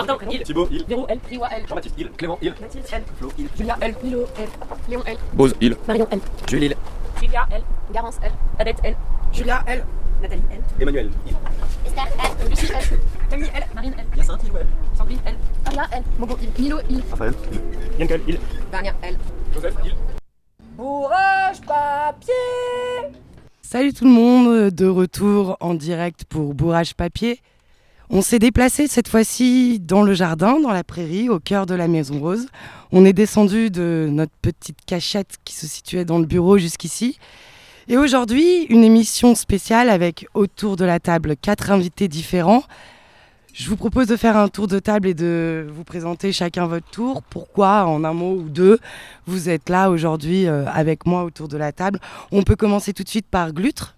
Martin, il. Thibaut, il. Véro, elle. Priwa, elle. Jean-Baptiste, il. Clément, il. Mathilde, elle. Flo, il. Julia, elle. Milo, elle. Léon, elle. Bose, il. Marion, elle. Jules, il. Sylvia, elle. Garance, elle. Adette, elle. Julia, elle. Nathalie, elle. Emmanuel, il. Esther, elle. Lucie, elle. Camille, elle. Marine, elle. Hyacinthe, il. Sandrine, elle. Aria, elle. Mogo, il. Milo, il. Raphaël, il. Yankel, il. Vania, elle. Joseph, il. Bourrage papier. Salut tout le monde, de retour en direct pour Bourrage Papier. On s'est déplacé cette fois-ci dans le jardin, dans la prairie, au cœur de la Maison Rose. On est descendu de notre petite cachette qui se situait dans le bureau jusqu'ici. Et aujourd'hui, une émission spéciale avec autour de la table 4 invités différents. Je vous propose de faire un tour de table et de vous présenter chacun votre tour. Pourquoi, en un mot ou deux, vous êtes là aujourd'hui avec moi autour de la table. On peut commencer tout de suite par Glutre.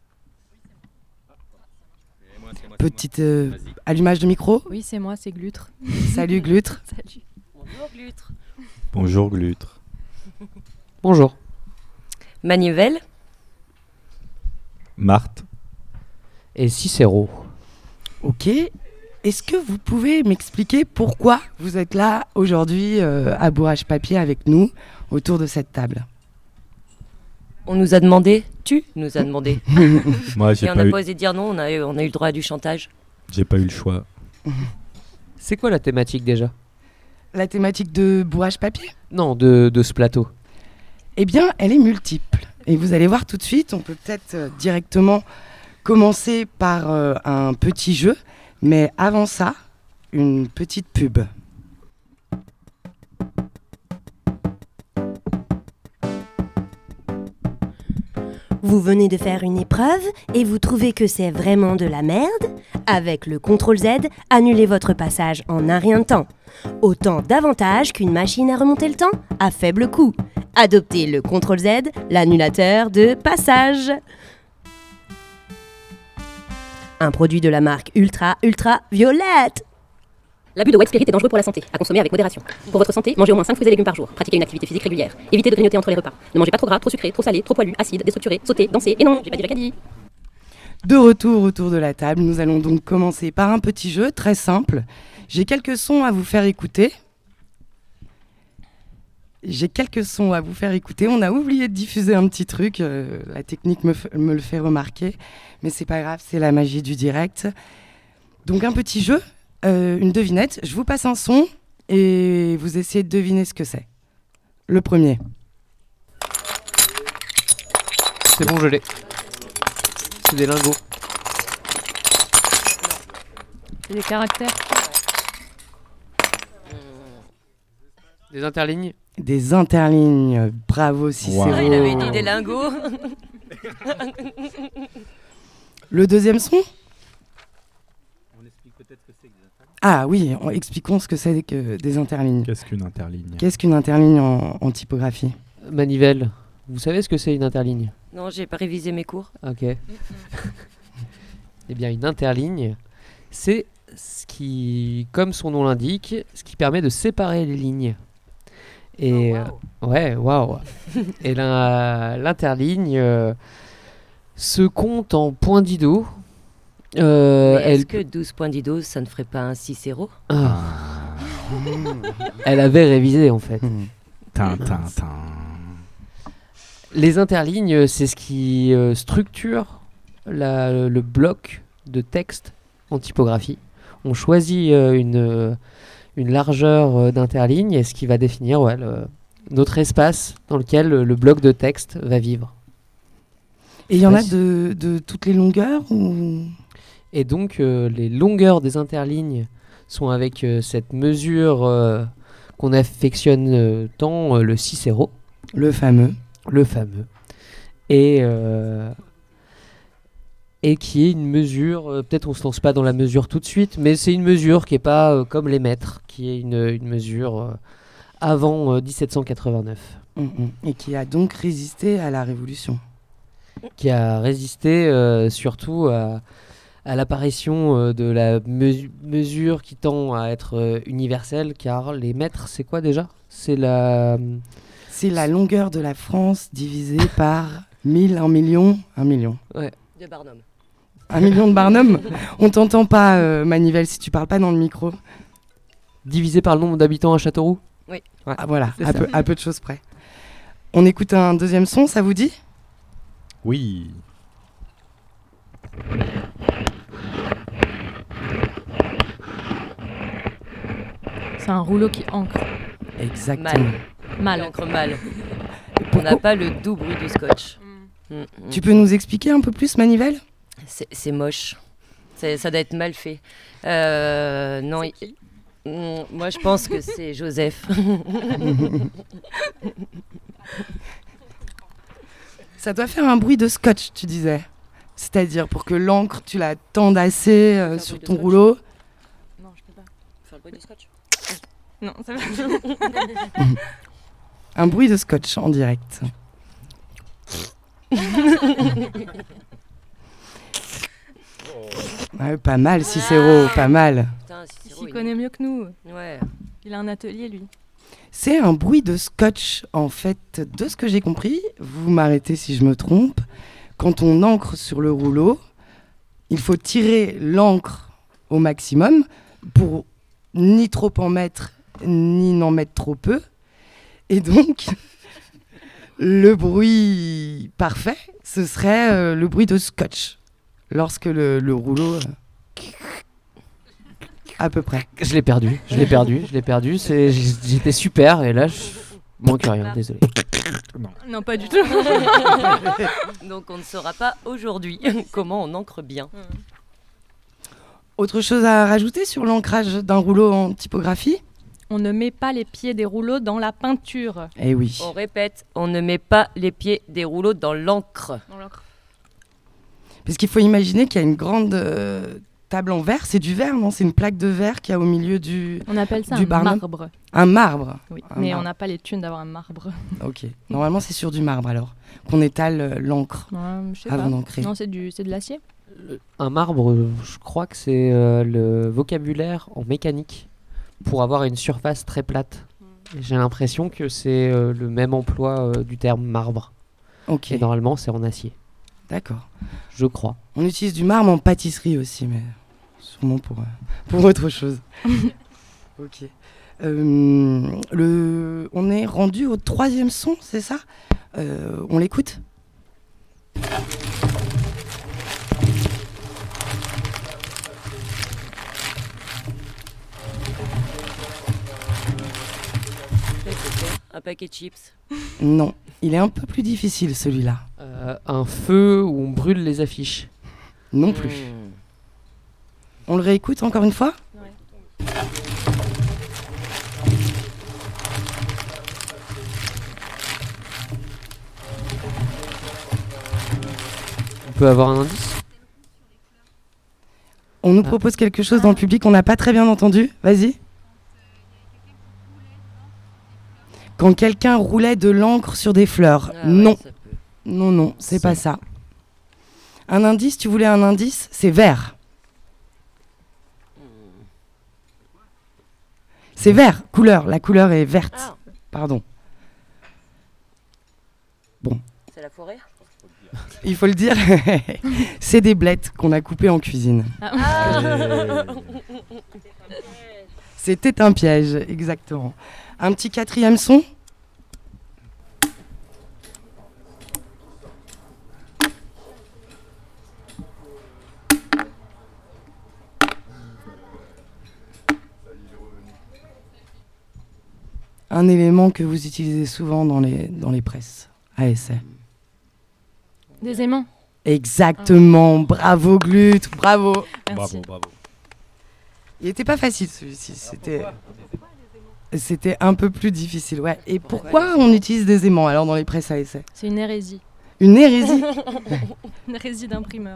Petite allumage de micro. Oui, c'est moi, c'est Glutre. Salut Glutre. Salut. Bonjour, Glutre. Bonjour Glutre. Bonjour. Manivelle. Marthe. Et Cicéro. Ok. Est-ce que vous pouvez m'expliquer pourquoi vous êtes là aujourd'hui à Bourrage Papier avec nous autour de cette table? On nous a demandé. Tu nous as demandé. Moi, j'ai Et on pas n'a eu... pas osé dire non, on a eu le droit à du chantage. J'ai pas eu le choix. C'est quoi la thématique déjà? La thématique de Bourrage Papier? Non, de ce plateau. Eh bien, elle est multiple. Et vous allez voir tout de suite, on peut peut-être directement commencer par un petit jeu. Mais avant ça, une petite pub. Vous venez de faire une épreuve et vous trouvez que c'est vraiment de la merde? Avec le CTRL-Z, annulez votre passage en un rien de temps. Autant d'avantages qu'une machine à remonter le temps à faible coût. Adoptez le CTRL-Z, l'annulateur de passage. Un produit de la marque Ultra Violette. L'abus de white spirit est dangereux pour la santé, à consommer avec modération. Pour votre santé, mangez au moins 5 fruits et légumes par jour. Pratiquez une activité physique régulière. Évitez de grignoter entre les repas. Ne mangez pas trop gras, trop sucré, trop salé, trop poilu, acide, déstructuré, sauté, dansé. Et non, j'ai pas dit Jacadi. De retour autour de la table, nous allons donc commencer par un petit jeu très simple. J'ai quelques sons à vous faire écouter. On a oublié de diffuser un petit truc. La technique me le fait remarquer. Mais c'est pas grave, c'est la magie du direct. Donc un petit jeu, une devinette. Je vous passe un son et vous essayez de deviner ce que c'est. Le premier. C'est bon, je l'ai. C'est des lingots. C'est des caractères. Des interlignes. Des interlignes. Bravo Cicéro. Wow. Il avait dit des lingots. Le deuxième son. Ah oui, expliquons ce que c'est que des interlignes. Qu'est-ce qu'une interligne? Qu'est-ce qu'une interligne en typographie? Manivelle. Vous savez ce que c'est une interligne? Non, j'ai pas révisé mes cours. Ok. Eh bien, une interligne, c'est ce qui, comme son nom l'indique, ce qui permet de séparer les lignes. Et ouais, waouh. Et l'interligne se compte en points d'ido. Est-ce que 12 points d'ido, ça ne ferait pas un Cicéro? Elle avait révisé en fait. Tintin. Les interlignes, c'est ce qui structure le bloc de texte en typographie. On choisit une largeur d'interligne et ce qui va définir notre espace dans lequel le bloc de texte va vivre. Et il y en a de toutes les longueurs ou... Et donc, les longueurs des interlignes sont avec cette mesure qu'on affectionne tant, le Cicéro. Le fameux. Et qui est une mesure, peut-être on se lance pas dans la mesure tout de suite, mais c'est une mesure qui n'est pas comme les mètres, qui est une mesure avant 1789. Et qui a donc résisté à la Révolution. Qui a résisté surtout à l'apparition de la mesure qui tend à être universelle, car les mètres, c'est quoi déjà? C'est la longueur de la France divisée par 1000, 1 million, 1 million. Ouais. De Barnum. 1 million de Barnum. On t'entend pas, Manivelle, si tu parles pas dans le micro. divisé par le nombre d'habitants à Châteauroux. Oui. Ouais. Ah, voilà, C'est à ça. peu de choses près. On écoute un deuxième son, ça vous dit? Oui. C'est un rouleau qui ancre. Exactement. Mal. L'encre mal. On Pourquoi- n'a pas le doux bruit du scotch. Tu peux nous expliquer un peu plus, Manivelle? C'est moche. Ça doit être mal fait. Non, moi je pense que c'est Joseph. Ça doit faire un bruit de scotch, tu disais. C'est-à-dire pour que l'encre, tu la tendes assez Faire sur bruit de ton scotch. rouleau. Non, je peux pas. Faire le bruit du scotch. Non, ça va. Un bruit de scotch en direct. Ouais, pas mal, Cicéro, pas mal. Putain, Cicéro, Il il- connaît mieux que nous. Ouais. Il a un atelier, lui. C'est un bruit de scotch, en fait, de ce que j'ai compris. Vous m'arrêtez si je me trompe. Quand on ancre sur le rouleau, il faut tirer l'encre au maximum pour ni trop en mettre, ni n'en mettre trop peu. Et donc, le bruit parfait, ce serait le bruit de scotch. Lorsque le rouleau... à peu près. Je l'ai perdu. J'étais super et là, je manque rien, désolé. Non, pas du tout. Donc on ne saura pas aujourd'hui comment on ancre bien. Autre chose à rajouter sur l'ancrage d'un rouleau en typographie? On ne met pas les pieds des rouleaux dans la peinture. Eh oui. On répète, on ne met pas les pieds des rouleaux dans l'encre. Parce qu'il faut imaginer qu'il y a une grande table en verre. C'est du verre, non? C'est une plaque de verre qu'il y a au milieu du... On appelle ça Du un Barnum. marbre. Un marbre. Oui, Un mais marbre. on n'a pas les thunes d'avoir un marbre. Ok. Normalement, c'est sur du marbre alors qu'on étale l'encre Je sais avant pas. d'ancrer. Non, c'est de l'acier. Un marbre, je crois que c'est le vocabulaire en mécanique pour avoir une surface très plate. Et j'ai l'impression que c'est le même emploi du terme marbre. Ok. Et normalement, c'est en acier. D'accord. Je crois. On utilise du marbre en pâtisserie aussi, mais sûrement pour autre chose. Ok. On est rendu au troisième son, c'est ça? On l'écoute? Un paquet de chips. Non. Il est un peu plus difficile celui-là. Un feu où on brûle les affiches. Non plus. On le réécoute encore une fois? On peut avoir un indice? On nous propose quelque chose dans le public, on n'a pas très bien entendu. Vas-y. Quand quelqu'un roulait de l'encre sur des fleurs. Ah ouais, Non. ça peut. Non, c'est pas ça. Un indice, tu voulais un indice? C'est vert. C'est vert, couleur. La couleur est verte. Ah, Pardon. c'est la forêt. Il faut le dire. C'est des blettes qu'on a coupées en cuisine. C'était un piège, exactement. Un petit quatrième son? Un élément que vous utilisez souvent dans les presses à essai. Des aimants. Exactement, bravo Glut, bravo. Merci. Bravo. Il était pas facile celui-ci, c'était un peu plus difficile, ouais. Et pourquoi on utilise des aimants alors dans les presses à essai? C'est une hérésie. Une hérésie? Une hérésie d'imprimeur.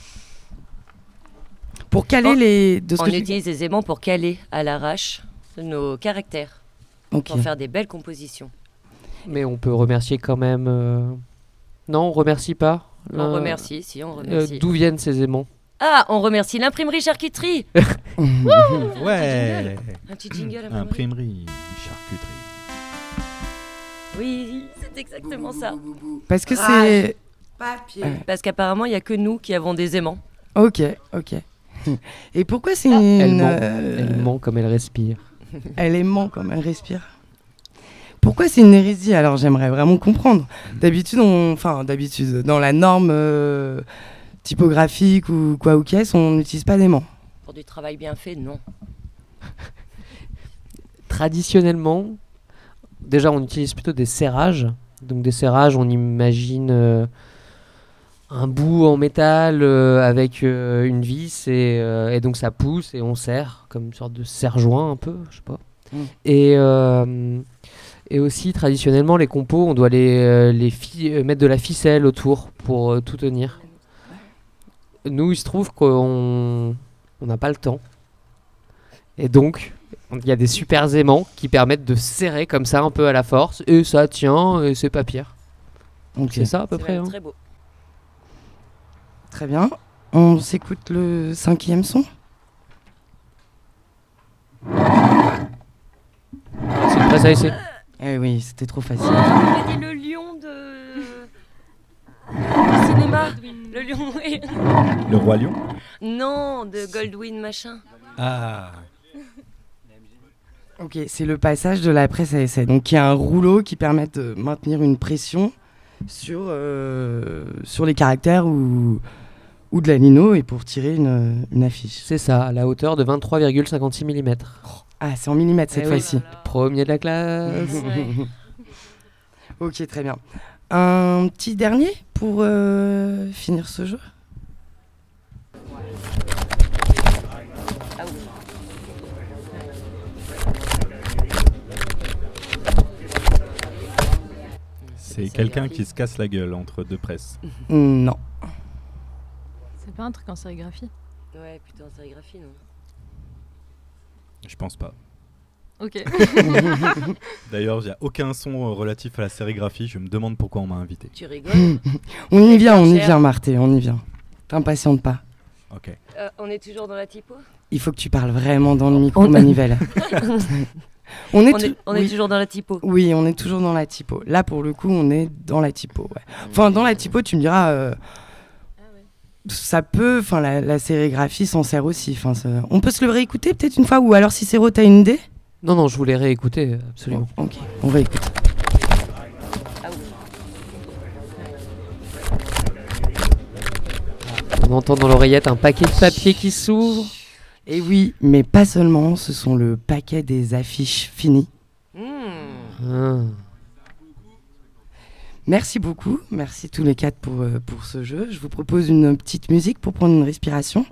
Pour caler les... de ce On que j'ai- utilise des aimants pour caler à l'arrache nos caractères, Ok. pour faire des belles compositions. Mais on peut remercier quand même. Non, on remercie pas. On remercie, si on remercie. D'où viennent ces aimants? Ah, on remercie l'imprimerie charcuterie. Ouais. Un petit jingle. Imprimerie, charcuterie. Oui, c'est exactement ça. Parce que c'est... Papier. Parce qu'apparemment, il n'y a que nous qui avons des aimants. Ok. Et pourquoi c'est Elle une... ment. Elle ment comme elle respire. Elle aimant comme elle respire. Pourquoi c'est une hérésie? Alors j'aimerais vraiment comprendre. D'habitude, dans la norme typographique ou quoi ou qu'est-ce, on n'utilise pas d'aimant. Pour du travail bien fait, non. Traditionnellement, déjà on utilise plutôt des serrages. Donc des serrages, on imagine un bout en métal avec une vis et donc ça pousse et on serre comme une sorte de serre-joint un peu, je sais pas. Et aussi traditionnellement les compos, on doit mettre de la ficelle autour pour tout tenir. Nous, il se trouve qu'on n'a pas le temps. Et donc, il y a des super aimants qui permettent de serrer comme ça un peu à la force. Et ça tient, et c'est pas pire. Donc c'est ça à peu près. Très beau. Très bien. On s'écoute le 5e son. C'est une presse à essai. Eh oui, c'était trop facile. On dit le lion du cinéma. Le lion. Le roi lion. Non, de Goldwyn machin. Ah. Ok, c'est le passage de la presse à essai. Donc il y a un rouleau qui permet de maintenir une pression sur les caractères ou de la lino et pour tirer une affiche. C'est ça, à la hauteur de 23,56 mm. Ah, c'est en millimètres cette fois-ci. Premier de la classe. Ok, très bien. Un petit dernier pour finir ce jeu. C'est quelqu'un qui se casse la gueule entre deux presses. Non. C'est pas un truc en sérigraphie? Ouais, plutôt en sérigraphie, non? Je pense pas. Ok. D'ailleurs, il n'y a aucun son relatif à la sérigraphie. Je me demande pourquoi on m'a invité. Tu rigoles? On y vient, Marthé, on y vient. T'impatiente pas. Ok. On est toujours dans la typo? Il faut que tu parles vraiment dans le micro, Manivelle. On est toujours dans la typo. Oui, on est toujours dans la typo. Là, pour le coup, on est dans la typo. Ouais. Enfin, dans la typo, tu me diras, ça peut, enfin, la sérigraphie s'en sert aussi. On peut se le réécouter peut-être une fois, ou alors si Céro, t'as une idée? Non, je voulais réécouter, absolument. Bon, ok, on réécoute. On entend dans l'oreillette un paquet de papier qui s'ouvre. Et oui, mais pas seulement, ce sont le paquet des affiches finies. Merci beaucoup, merci tous les quatre pour ce jeu. Je vous propose une petite musique pour prendre une respiration.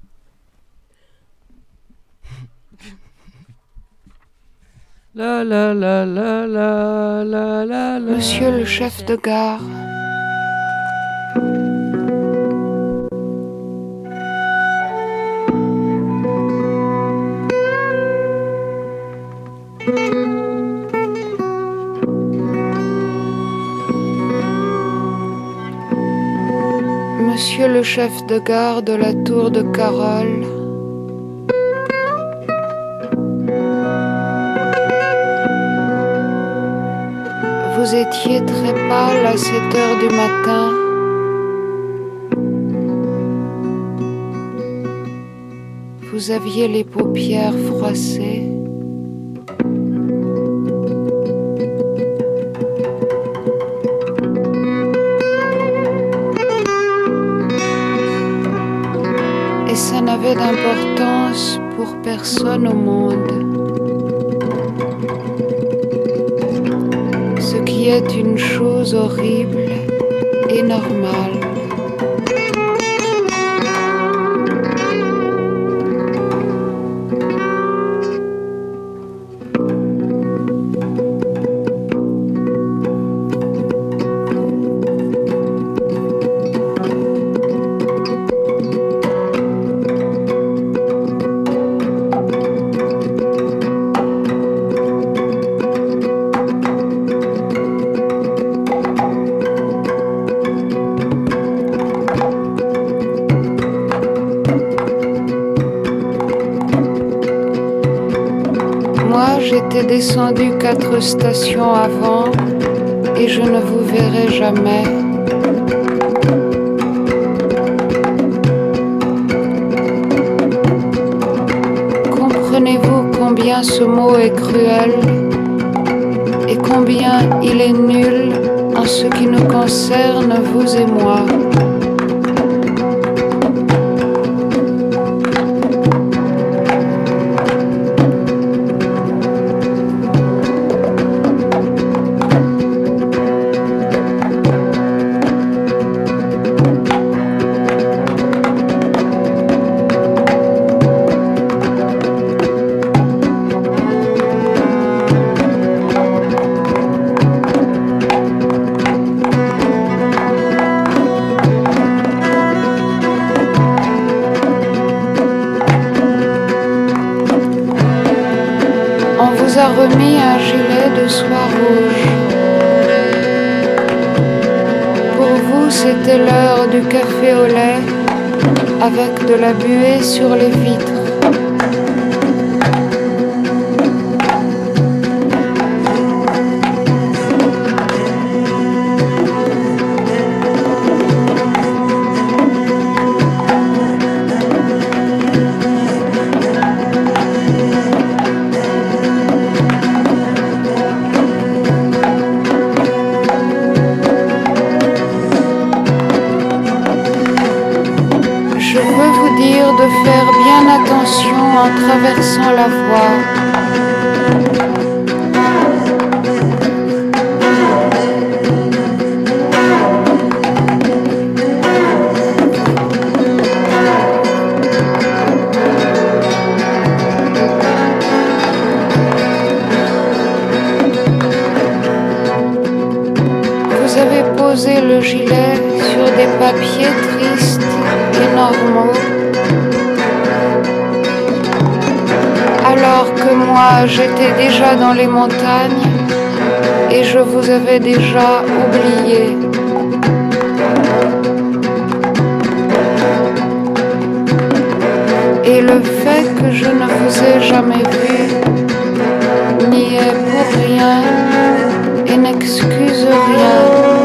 La la la la la la la. Monsieur le chef de gare. Monsieur le chef de gare de la tour de Carole. Vous étiez très pâle à 7 heures du matin. Vous aviez les paupières froissées. Et ça n'avait d'importance pour personne au monde. Ce qui est une chose horrible et normale. J'étais descendu 4 stations avant et je ne vous verrai jamais. Comprenez-vous combien combien ce mot est cruel et combien il est nul en ce qui nous concerne, vous et moi. A remis un gilet de soie rouge. Pour vous, c'était l'heure du café au lait, avec de la buée sur les vitres. De faire bien attention en traversant la voie. Vous avez posé le gilet sur des papiers tristes et normaux. Alors que moi j'étais déjà dans les montagnes et je vous avais déjà oublié. Et le fait que je ne vous ai jamais vu n'y est pour rien et n'excuse rien.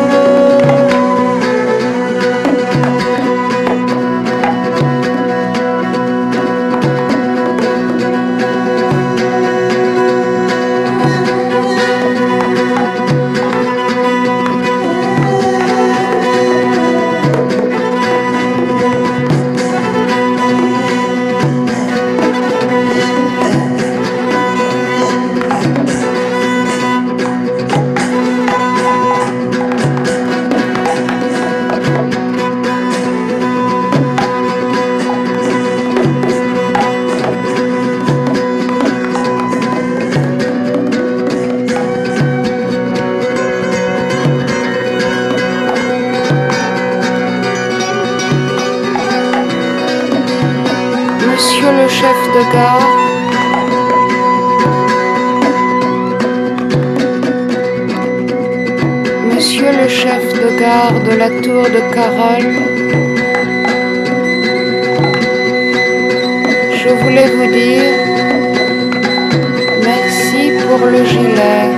Monsieur le chef de gare, Monsieur le chef de gare de la tour de Carole, je voulais vous dire merci pour le gilet.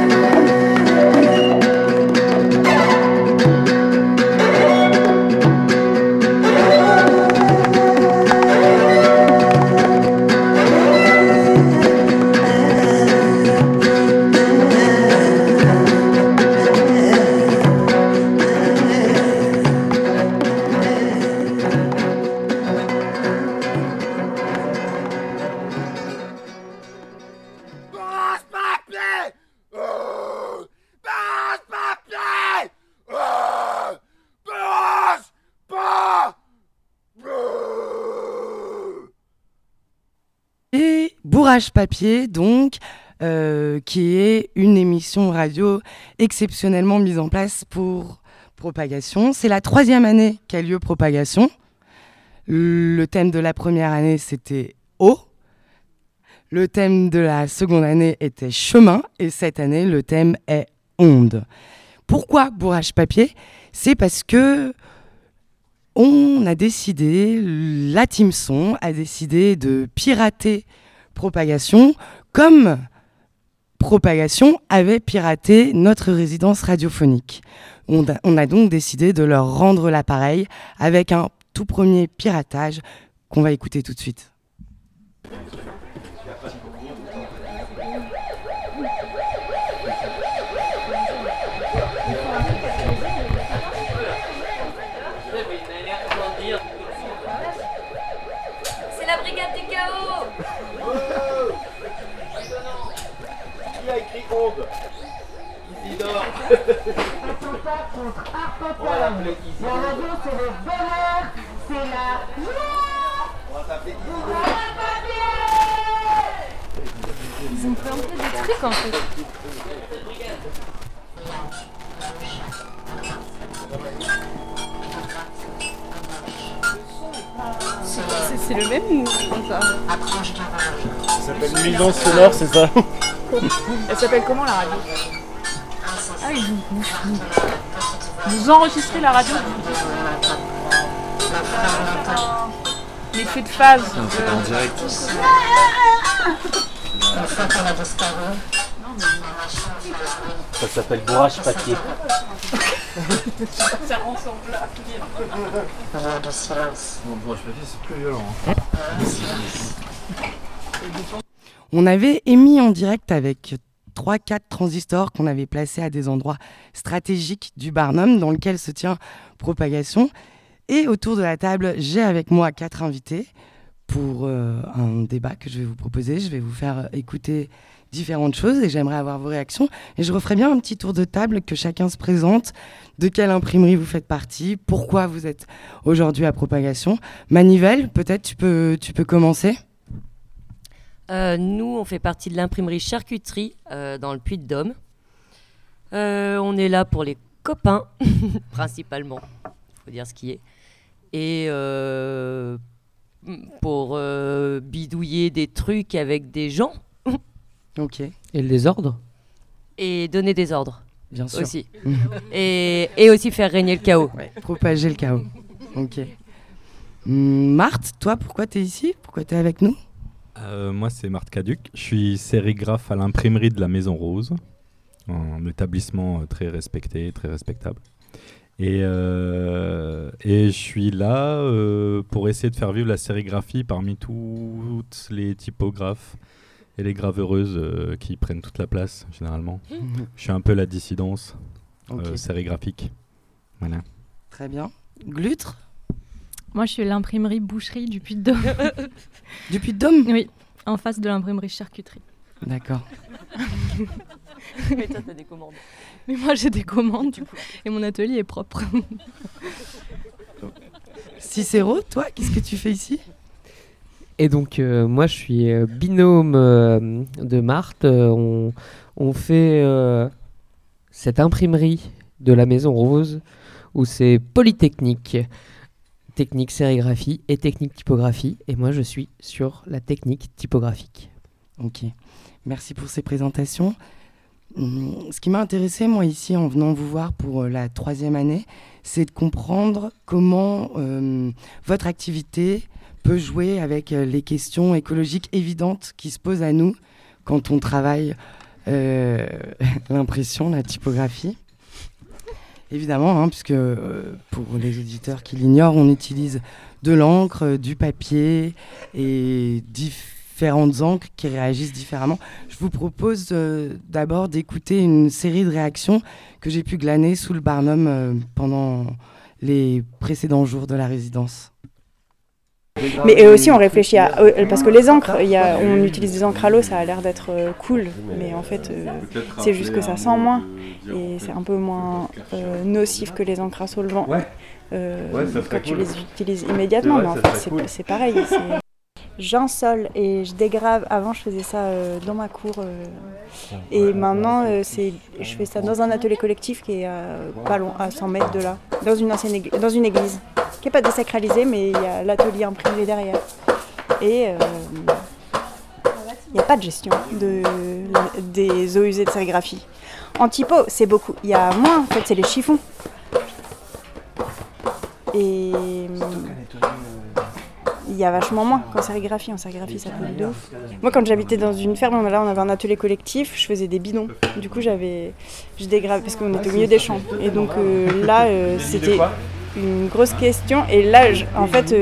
Bourrage Papier, donc, qui est une émission radio exceptionnellement mise en place pour Propagation. C'est la 3e année qu'a lieu Propagation. Le thème de la première année, c'était eau. Le thème de la seconde année était chemin. Et cette année, le thème est onde. Pourquoi Bourrage Papier ? C'est parce que on a décidé, la Team Son a décidé de pirater Propagation, comme Propagation avait piraté notre résidence radiophonique. On a donc décidé de leur rendre l'appareil avec un tout premier piratage qu'on va écouter tout de suite. C'est la brigade du chaos. Qui a écrit Onde? Isidore. On va l'appeler Isidore. On va t'appeler Isidore. Ils ont pris un peu des trucs en fait. C'est le même ou comme ça? Ça s'appelle nuisance sonore, c'est ça? Elle s'appelle comment la radio? Ah oui, vous enregistrez la radio? L'effet de phase. C'est en direct. Ça s'appelle bourrage papier. Ça ressemble à Non, bourrage papier, c'est plus violent. On avait émis en direct avec 3-4 transistors qu'on avait placés à des endroits stratégiques du Barnum dans lequel se tient Propagation. Et autour de la table, j'ai avec moi 4 invités pour un débat que je vais vous proposer. Je vais vous faire écouter différentes choses et j'aimerais avoir vos réactions. Et je referai bien un petit tour de table, que chacun se présente, de quelle imprimerie vous faites partie, pourquoi vous êtes aujourd'hui à Propagation. Manivelle, peut-être tu peux commencer. Nous, on fait partie de l'imprimerie Charcuterie dans le Puy-de-Dôme. On est là pour les copains, principalement, il faut dire ce qui est. Et pour bidouiller des trucs avec des gens. Ok. Et le désordre? Et donner des ordres. Bien sûr. Aussi. et aussi faire régner le chaos. Ouais, propager le chaos. Ok. Marthe, toi, pourquoi tu es ici? Pourquoi tu es avec nous? Moi, c'est Marthe Caduc. Je suis sérigraphe à l'imprimerie de la Maison Rose, un établissement très respecté, très respectable. Et je suis là pour essayer de faire vivre la sérigraphie parmi toutes les typographes et les graveuses qui prennent toute la place, généralement. Je suis un peu la dissidence sérigraphique. Voilà. Très bien. Glutre? Moi, je suis l'imprimerie Boucherie du Puy-de-Dôme. Du Puy-de-Dôme? Oui, en face de l'imprimerie Charcuterie. D'accord. Mais toi, t'as des commandes. Mais moi, j'ai des commandes et mon atelier est propre. Cicéro, toi, qu'est-ce que tu fais ici? Et donc, moi, je suis binôme de Marthe. On fait cette imprimerie de la Maison Rose où c'est polytechnique. Technique sérigraphie et technique typographie. Et moi, je suis sur la technique typographique. Ok. Merci pour ces présentations. Ce qui m'a intéressé, moi, ici, en venant vous voir pour la 3e année, c'est de comprendre comment votre activité peut jouer avec les questions écologiques évidentes qui se posent à nous quand on travaille l'impression, la typographie. Évidemment, puisque pour les auditeurs qui l'ignorent, on utilise de l'encre, du papier et différentes encres qui réagissent différemment. Je vous propose d'abord d'écouter une série de réactions que j'ai pu glaner sous le Barnum pendant les précédents jours de la résidence. Mais aussi on réfléchit à... parce que les encres, on utilise des encres à l'eau, ça a l'air d'être cool, mais en fait c'est juste que ça sent moins et c'est un peu moins nocif que les encres à solvant quand tu les utilises immédiatement, mais en fait c'est pareil. J'insole et je dégrave. Avant je faisais ça dans ma cour et maintenant je fais ça dans un atelier collectif qui est pas loin, à 100 mètres de là, dans une église qui n'est pas désacralisée, mais il y a l'atelier imprimé derrière. Et il n'y a pas de gestion des eaux usées de sérigraphie. En typo, c'est beaucoup. Il y a moins, en fait, c'est les chiffons. Et il y a vachement moins qu'en sérigraphie. En sérigraphie, ça pollue de ouf. Moi, quand j'habitais dans une ferme, là, on avait un atelier collectif, je faisais des bidons. Du coup, je dégravais parce qu'on était au milieu des champs. Et donc là, c'était une grosse question. Et là, en fait,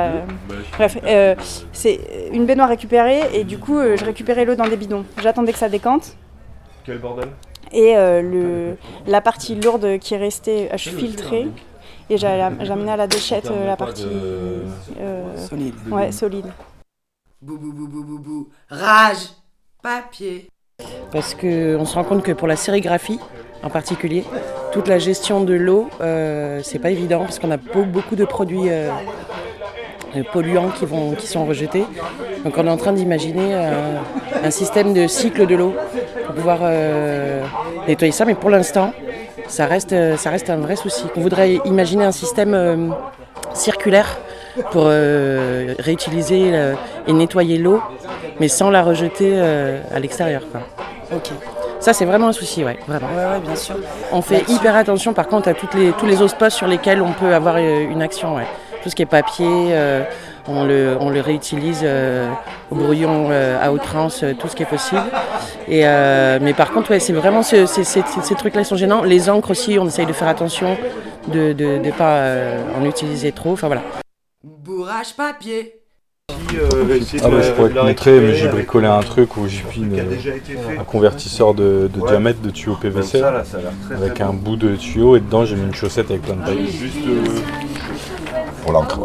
c'est une baignoire récupérée. Et du coup, je récupérais l'eau dans des bidons. J'attendais que ça décante. Quel bordel. Et la partie lourde qui restait, je filtrais. Et j'amenais à la déchette la partie Solide. Ouais, solide. Bou, bou, bou, bou, bou, bou. Rage, papier. Parce qu'on se rend compte que pour la sérigraphie, en particulier, toute la gestion de l'eau, c'est pas évident parce qu'on a beaucoup de produits polluants qui sont rejetés. Donc on est en train d'imaginer un système de cycle de l'eau pour pouvoir nettoyer ça. Mais pour l'instant, ça reste un vrai souci. On voudrait imaginer un système circulaire pour réutiliser et nettoyer l'eau, mais sans la rejeter à l'extérieur, quoi. Ok. Ça, c'est vraiment un souci, ouais, vraiment. Ouais, bien sûr. On fait hyper attention, par contre, à tous les postes sur lesquels on peut avoir une action, ouais. Tout ce qui est papier, on le réutilise au brouillon à outrance, tout ce qui est possible. Mais par contre, ouais, c'est vraiment ces trucs-là sont gênants. Les encres aussi, on essaye de faire attention de ne pas en utiliser trop. Enfin voilà. Bourrage papier. Je pourrais te montrer, mais j'ai bricolé un truc où j'ai pris un convertisseur de diamètre de tuyau PVC avec un bout de tuyau et dedans j'ai mis une chaussette avec plein de pailles. Pour l'encre.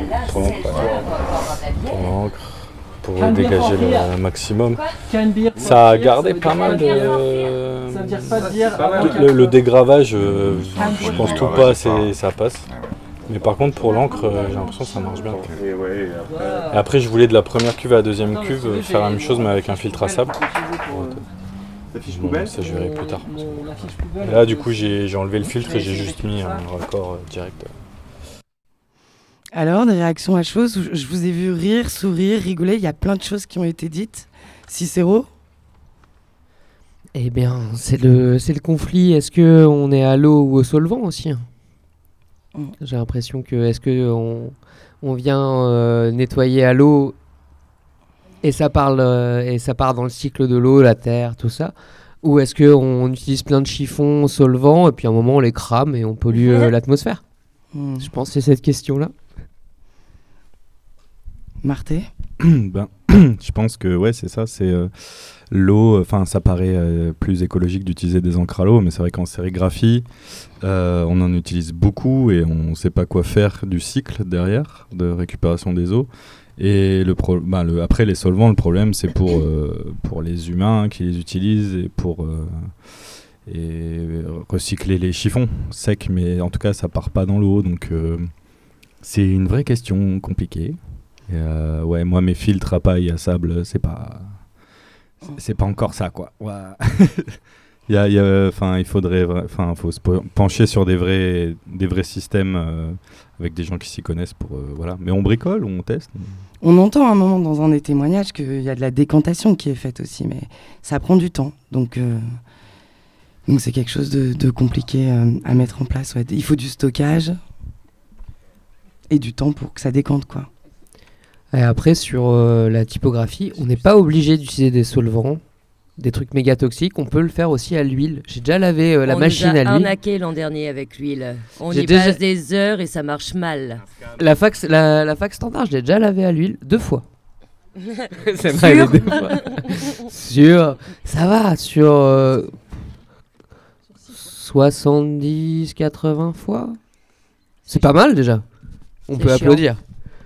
Pour l'encre, pour dégager le maximum. Ça a gardé pas mal de... Le dégravage, je pense tout pas, ça passe. Mais par contre pour l'encre, j'ai l'impression que ça marche bien. Et après je voulais de la première cuve à la deuxième cuve faire la même chose mais avec un filtre à sable. Ça je verrai plus tard. Et là du coup j'ai enlevé le filtre et j'ai juste mis un raccord direct. Alors, des réactions à chaud, je vous ai vu rire, sourire, rigoler, il y a plein de choses qui ont été dites. Cicéro ? Eh bien, c'est le conflit. Est-ce qu'on est à l'eau ou au solvant aussi ? J'ai l'impression que est-ce qu'on vient nettoyer à l'eau et ça part dans le cycle de l'eau, la terre, tout ça, ou est-ce qu'on utilise plein de chiffons solvants et puis à un moment on les crame et on pollue l'atmosphère ? Je pense que c'est cette question-là. Marté ? Je pense que ouais, c'est ça, c'est l'eau, ça paraît plus écologique d'utiliser des encres à l'eau, mais c'est vrai qu'en sérigraphie, on en utilise beaucoup et on ne sait pas quoi faire du cycle derrière, de récupération des eaux. Et après, les solvants, le problème, c'est pour les humains qui les utilisent et pour recycler les chiffons secs, mais en tout cas, ça part pas dans l'eau, donc c'est une vraie question compliquée. Et moi, mes filtres à paille à sable, c'est pas encore ça, quoi. Ouais. Il faudrait, faut se pencher sur des vrais systèmes avec des gens qui s'y connaissent pour voilà. Mais on bricole, on teste. On entend à un moment dans un des témoignages qu'il y a de la décantation qui est faite aussi, mais ça prend du temps, donc c'est quelque chose de compliqué à mettre en place. Ouais. Il faut du stockage et du temps pour que ça décante, quoi. Et après, sur la typographie, on n'est pas obligé d'utiliser des solvants, des trucs méga toxiques. On peut le faire aussi à l'huile. J'ai déjà lavé la machine à l'huile. On nous a arnaqué l'an dernier avec l'huile. On y passe des heures et ça marche mal. La fac standard, je l'ai déjà lavé à l'huile 2 fois. C'est vrai, 2 fois. Ça va, sur 70-80 fois. C'est pas mal déjà. On peut applaudir.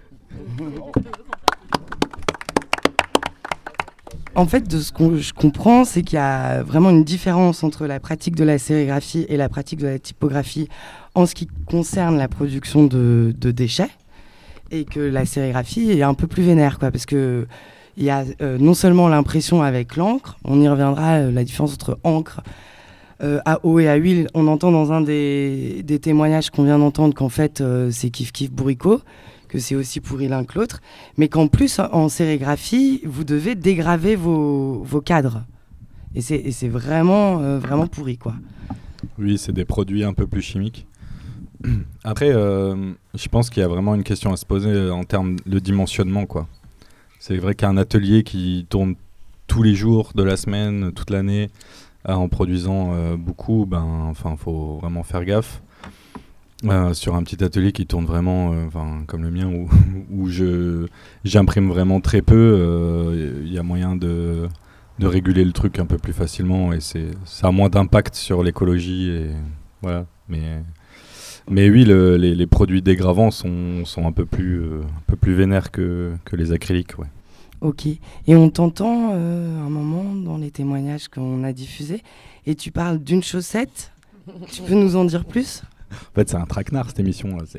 En fait, de ce que je comprends, c'est qu'il y a vraiment une différence entre la pratique de la sérigraphie et la pratique de la typographie en ce qui concerne la production de déchets, et que la sérigraphie est un peu plus vénère, quoi, parce que il y a non seulement l'impression avec l'encre, on y reviendra, la différence entre encre à eau et à huile. On entend dans un des témoignages qu'on vient d'entendre qu'en fait c'est kiff bourricot, que c'est aussi pourri l'un que l'autre, mais qu'en plus, en sérigraphie, vous devez dégraver vos cadres. Et c'est vraiment, vraiment pourri, quoi. Oui, c'est des produits un peu plus chimiques. Après, je pense qu'il y a vraiment une question à se poser en termes de dimensionnement, quoi. C'est vrai qu'un atelier qui tourne tous les jours de la semaine, toute l'année, en produisant beaucoup, faut vraiment faire gaffe. Sur un petit atelier qui tourne vraiment comme le mien où j'imprime vraiment très peu, il y a moyen de réguler le truc un peu plus facilement et ça a moins d'impact sur l'écologie et voilà. Mais Mais oui, les produits dégravants sont un peu plus vénères que les acryliques. Ouais. Ok. Et on t'entend un moment dans les témoignages qu'on a diffusés et tu parles d'une chaussette. Tu peux nous en dire plus ? En fait, c'est un traquenard cette émission. Là.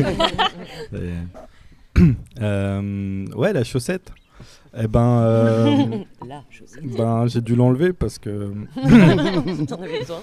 Ouais, la chaussette. Eh ben, La chaussette. Ben, j'ai dû l'enlever parce que. T'en avais besoin.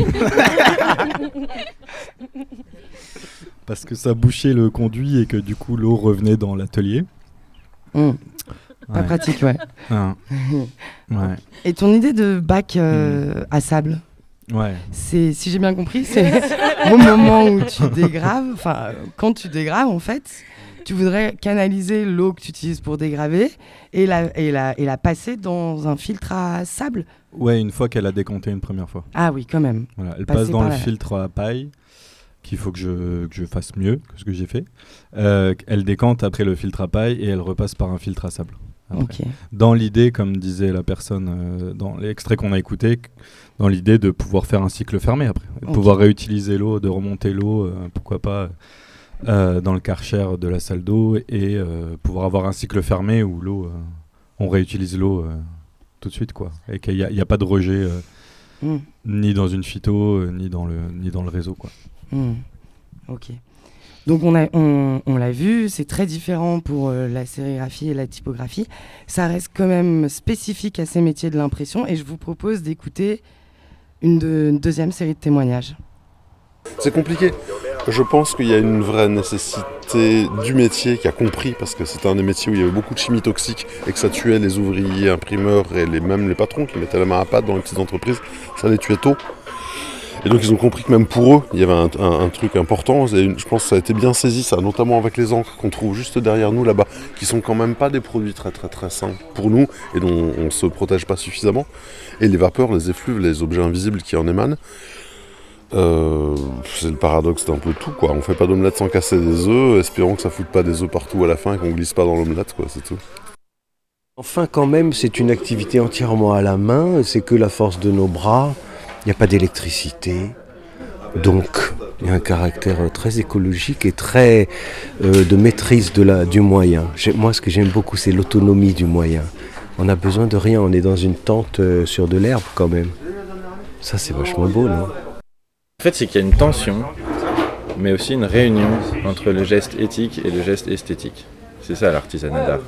Parce que ça bouchait le conduit et que du coup l'eau revenait dans l'atelier. Pas pratique, ouais. Ouais. Et ton idée de bac à sable, c'est, si j'ai bien compris, c'est au moment où tu dégraves, enfin quand tu dégraves en fait, tu voudrais canaliser l'eau que tu utilises pour dégraver et la passer dans un filtre à sable. Ouais, une fois qu'elle a décanté une première fois. Ah oui, quand même. Voilà, elle passe dans le filtre à paille, qu'il faut que je fasse mieux que ce que j'ai fait. Elle décante après le filtre à paille et elle repasse par un filtre à sable. Okay. Dans l'idée, comme disait la personne dans l'extrait qu'on a écouté, dans l'idée de pouvoir faire un cycle fermé après, de pouvoir réutiliser l'eau, de remonter l'eau, pourquoi pas dans le karcher de la salle d'eau et pouvoir avoir un cycle fermé où l'eau, on réutilise l'eau tout de suite, quoi, et qu'il n'y a pas de rejet ni dans une phyto ni dans le réseau, quoi. Ok. Donc on l'a vu, c'est très différent pour la sérigraphie et la typographie. Ça reste quand même spécifique à ces métiers de l'impression et je vous propose d'écouter une deuxième série de témoignages. C'est compliqué. Je pense qu'il y a une vraie nécessité du métier qui a compris, parce que c'était un des métiers où il y avait beaucoup de chimie toxique et que ça tuait les ouvriers, imprimeurs et même les patrons qui mettaient la main à pâte dans les petites entreprises, ça les tuait tôt. Et donc ils ont compris que même pour eux, il y avait un truc important. Et je pense que ça a été bien saisi, ça, notamment avec les encres qu'on trouve juste derrière nous là-bas, qui sont quand même pas des produits très très très sains pour nous et dont on se protège pas suffisamment. Et les vapeurs, les effluves, les objets invisibles qui en émanent, c'est le paradoxe d'un peu tout, quoi. On fait pas d'omelette sans casser des œufs, espérons que ça foute pas des œufs partout à la fin et qu'on glisse pas dans l'omelette, quoi, c'est tout. Enfin, quand même, c'est une activité entièrement à la main, c'est que la force de nos bras, il n'y a pas d'électricité, donc il y a un caractère très écologique et très de maîtrise du moyen. Moi, ce que j'aime beaucoup, c'est l'autonomie du moyen. On n'a besoin de rien, on est dans une tente sur de l'herbe quand même. Ça, c'est vachement beau, non ? En fait, c'est qu'il y a une tension, mais aussi une réunion entre le geste éthique et le geste esthétique. C'est ça l'artisanat d'art.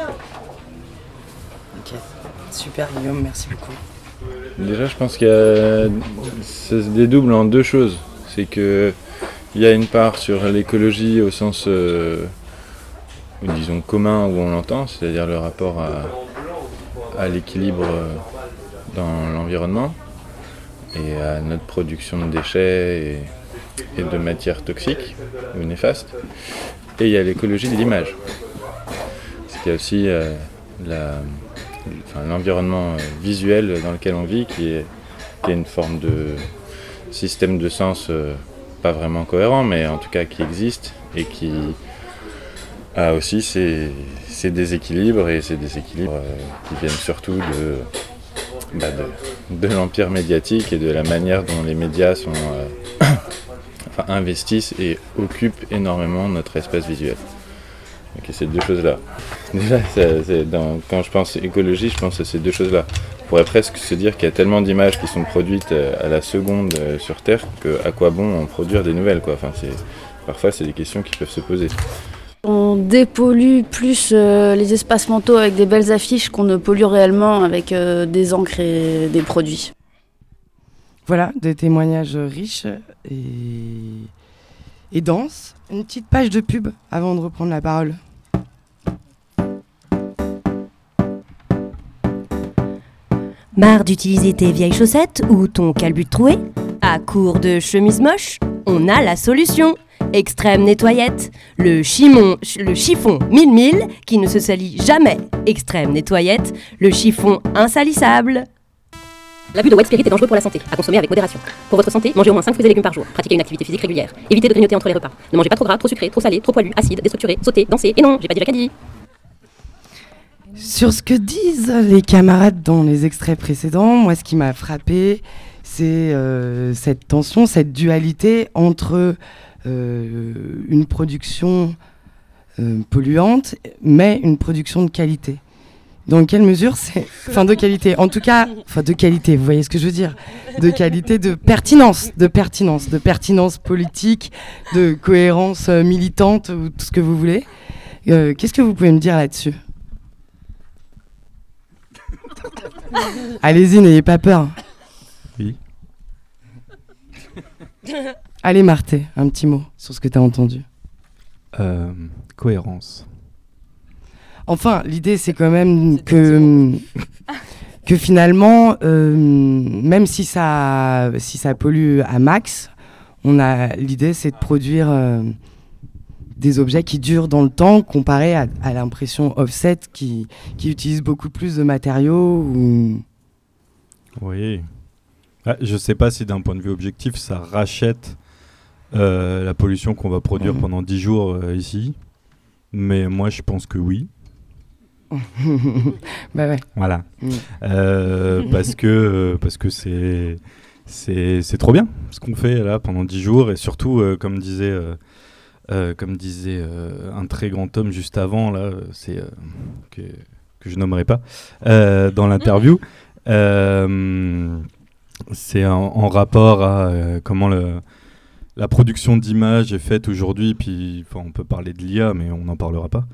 Ok, super Guillaume, merci beaucoup. Déjà, je pense que ça se dédouble en deux choses. C'est qu'il y a une part sur l'écologie au sens, disons, commun où on l'entend, c'est-à-dire le rapport à l'équilibre dans l'environnement et à notre production de déchets et de matières toxiques ou néfastes. Et il y a l'écologie de l'image. Parce qu'il y a aussi l'environnement visuel dans lequel on vit qui est une forme de système de sens pas vraiment cohérent, mais en tout cas qui existe et qui a aussi ses déséquilibres, et ces déséquilibres qui viennent surtout de l'empire médiatique et de la manière dont les médias sont, investissent et occupent énormément notre espace visuel. Donc ces deux choses-là. Déjà, quand je pense écologie, je pense à ces deux choses-là. On pourrait presque se dire qu'il y a tellement d'images qui sont produites à la seconde sur Terre qu'à quoi bon en produire des nouvelles, quoi. Parfois, c'est des questions qui peuvent se poser. On dépollue plus les espaces mentaux avec des belles affiches qu'on ne pollue réellement avec des encres et des produits. Voilà, des témoignages riches et denses. Une petite page de pub avant de reprendre la parole. Marre d'utiliser tes vieilles chaussettes ou ton calbut troué ? À court de chemises moches, on a la solution. Extrême Nettoyette, le chiffon 1000 qui ne se salit jamais. Extrême Nettoyette, le chiffon insalissable. L'abus de white spirit est dangereux pour la santé, à consommer avec modération. Pour votre santé, mangez au moins 5 fruits et légumes par jour. Pratiquez une activité physique régulière. Évitez de grignoter entre les repas. Ne mangez pas trop gras, trop sucré, trop salé, trop poilu, acide, déstructuré, sauté, dansé. Et non, j'ai pas dit Jacadi. Sur ce que disent les camarades dans les extraits précédents, moi ce qui m'a frappé, c'est cette tension, cette dualité entre une production polluante, mais une production de qualité. Dans quelle mesure c'est... Enfin, de qualité. En tout cas, de qualité, vous voyez ce que je veux dire ? De qualité, de pertinence politique, de cohérence militante, ou tout ce que vous voulez. Qu'est-ce que vous pouvez me dire là-dessus ? Allez-y, n'ayez pas peur. Oui. Allez, Marthé, un petit mot sur ce que tu as entendu. Cohérence. Enfin, l'idée, c'est quand même que finalement, même si ça pollue à max, l'idée, c'est de produire des objets qui durent dans le temps, comparé à l'impression offset qui utilise beaucoup plus de matériaux. Oui. Je ne sais pas si d'un point de vue objectif, ça rachète la pollution qu'on va produire pendant 10 jours ici. Mais moi, je pense que oui. Bah ouais. Voilà. Parce que c'est trop bien ce qu'on fait là pendant 10 jours. Et surtout, comme disait un très grand homme juste avant, là, que je nommerai pas, dans l'interview, c'est en rapport à comment la production d'images est faite aujourd'hui. Puis on peut parler de l'IA, mais on n'en parlera pas.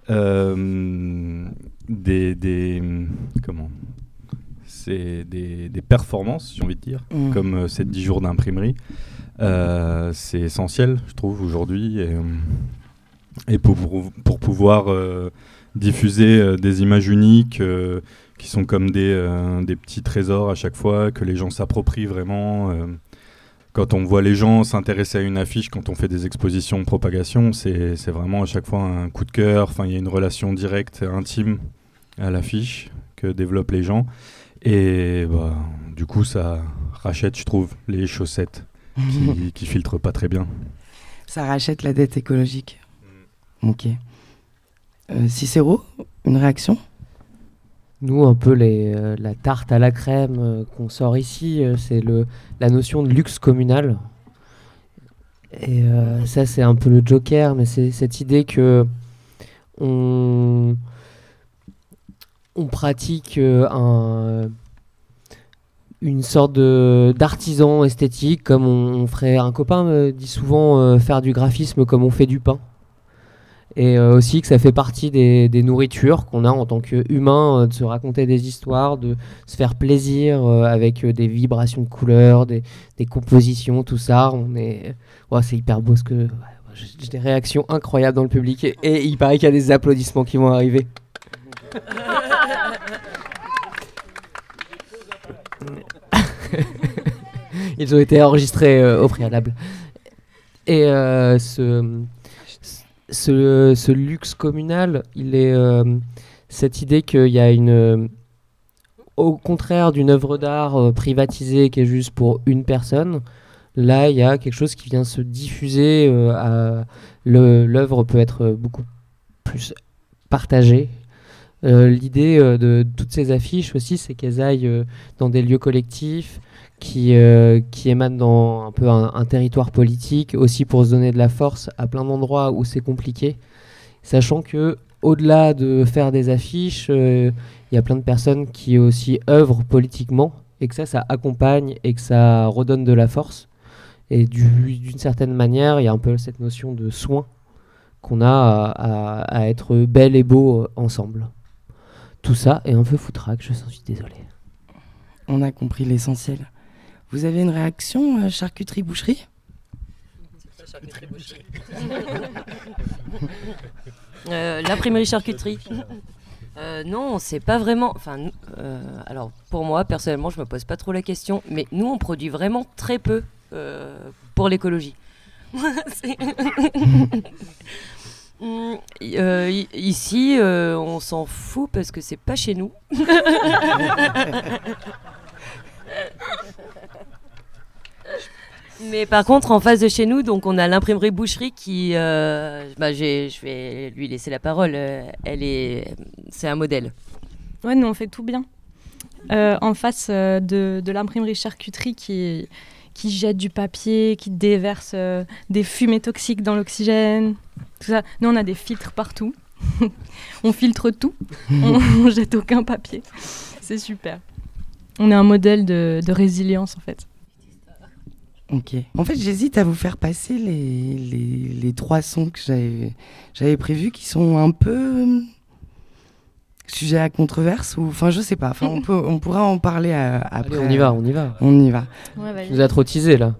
Des performances, j'ai envie de dire, comme ces 10 jours d'imprimerie. C'est essentiel, je trouve, aujourd'hui. Et pour pouvoir diffuser des images uniques qui sont comme des petits trésors à chaque fois, que les gens s'approprient vraiment. Quand on voit les gens s'intéresser à une affiche, quand on fait des expositions de propagation, c'est vraiment à chaque fois un coup de cœur. Enfin, il y a une relation directe, intime à l'affiche que développent les gens. Et du coup, ça rachète, je trouve, les chaussettes qui filtrent pas très bien. Ça rachète la dette écologique. Ok. Cicéro, une réaction ? Nous, un peu la tarte à la crème qu'on sort ici, c'est la notion de luxe communal. Et ça, c'est un peu le joker, mais c'est cette idée que on pratique une sorte d'artisan esthétique, comme on ferait... Un copain me dit souvent faire du graphisme comme on fait du pain. Et aussi que ça fait partie des nourritures qu'on a en tant qu'humain, de se raconter des histoires, de se faire plaisir avec des vibrations de couleurs, des compositions, tout ça. C'est hyper beau j'ai des réactions incroyables dans le public et il paraît qu'il y a des applaudissements qui vont arriver. Ils ont été enregistrés au préalable. Et ce luxe communal, il est cette idée qu'il y a au contraire d'une œuvre d'art privatisée qui est juste pour une personne, là il y a quelque chose qui vient se diffuser, l'œuvre peut être beaucoup plus partagée. L'idée de toutes ces affiches aussi, c'est qu'elles aillent dans des lieux collectifs qui émanent dans un peu un territoire politique, aussi pour se donner de la force à plein d'endroits où c'est compliqué, sachant que au-delà de faire des affiches, il y a plein de personnes qui aussi œuvrent politiquement et que ça accompagne et que ça redonne de la force. Et d'une certaine manière, il y a un peu cette notion de soin qu'on a à être bel et beau ensemble. Tout ça est un peu foutraque, je suis désolé. On a compris l'essentiel. Vous avez une réaction, charcuterie-boucherie ? L'imprimerie charcuterie. Non, c'est pas vraiment... alors, pour moi, personnellement, je me pose pas trop la question, mais nous, on produit vraiment très peu pour l'écologie. Ici, on s'en fout parce que c'est pas chez nous. Mais par contre, en face de chez nous, donc on a l'imprimerie boucherie qui, je vais lui laisser la parole. C'est un modèle. Ouais, nous on fait tout bien. En face de l'imprimerie charcuterie qui qui jettent du papier, qui déversent des fumées toxiques dans l'oxygène. Tout ça. Nous, on a des filtres partout. On filtre tout. On jette aucun papier. C'est super. On est un modèle de résilience, en fait. Ok. En fait, j'hésite à vous faire passer les 3 sons que j'avais prévus, qui sont un peu sujet à controverse, ou enfin je sais pas. Enfin, on pourra en parler après. Allez, on y va. Ouais, Tu nous as trop teasé là.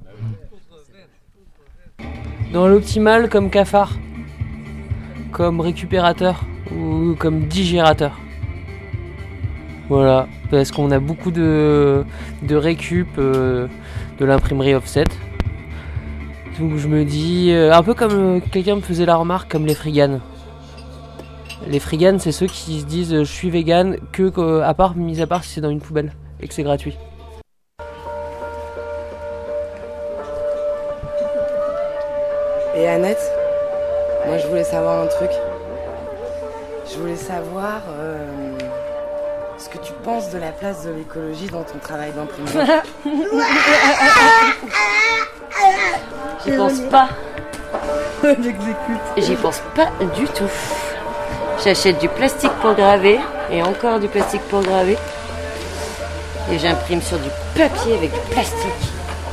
Dans l'optimal, comme cafard, comme récupérateur ou comme digérateur. Voilà, parce qu'on a beaucoup de récup de l'imprimerie offset. Donc je me dis, un peu comme quelqu'un me faisait la remarque, comme les friganes. Les friganes, c'est ceux qui se disent je suis vegan mis à part si c'est dans une poubelle et que c'est gratuit. Et Annette, moi je voulais savoir un truc. Je voulais savoir ce que tu penses de la place de l'écologie dans ton travail d'imprimeur. J'y pense pas. J'exécute. J'y pense pas du tout. J'achète du plastique pour graver et encore du plastique pour graver. Et j'imprime sur du papier avec du plastique.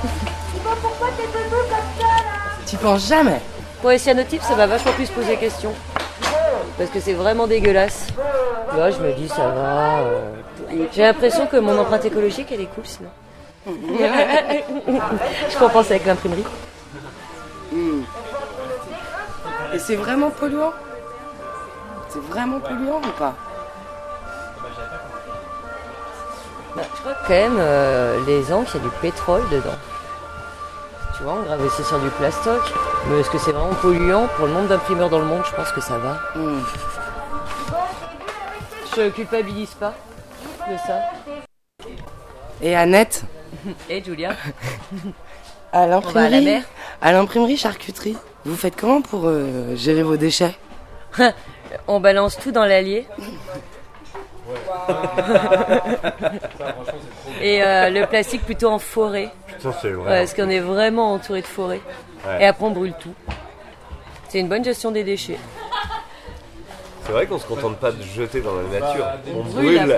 Tu penses jamais? Pour les cyanotypes, ça va vachement plus poser questions. Parce que c'est vraiment dégueulasse. Là, je me dis, ça va. J'ai l'impression que mon empreinte écologique, elle est cool sinon. Je compense avec l'imprimerie. Et c'est vraiment polluant? C'est vraiment polluant ou pas? Je crois que quand même, les encres, il y a du pétrole dedans. Tu vois, on grave aussi sur du plastoc. Mais est-ce que c'est vraiment polluant? Pour le nombre d'imprimeurs dans le monde, je pense que ça va. Je culpabilise pas de ça. Et Annette? Et Julia? À On va à la mer? À l'imprimerie charcuterie, vous faites comment pour gérer vos déchets? On balance tout dans l'Allier. Et le plastique plutôt en forêt. Putain, c'est vrai. Parce qu'on est vraiment entouré de forêt. Ouais. Et après on brûle tout. C'est une bonne gestion des déchets. C'est vrai qu'on se contente pas de jeter dans la nature, on brûle.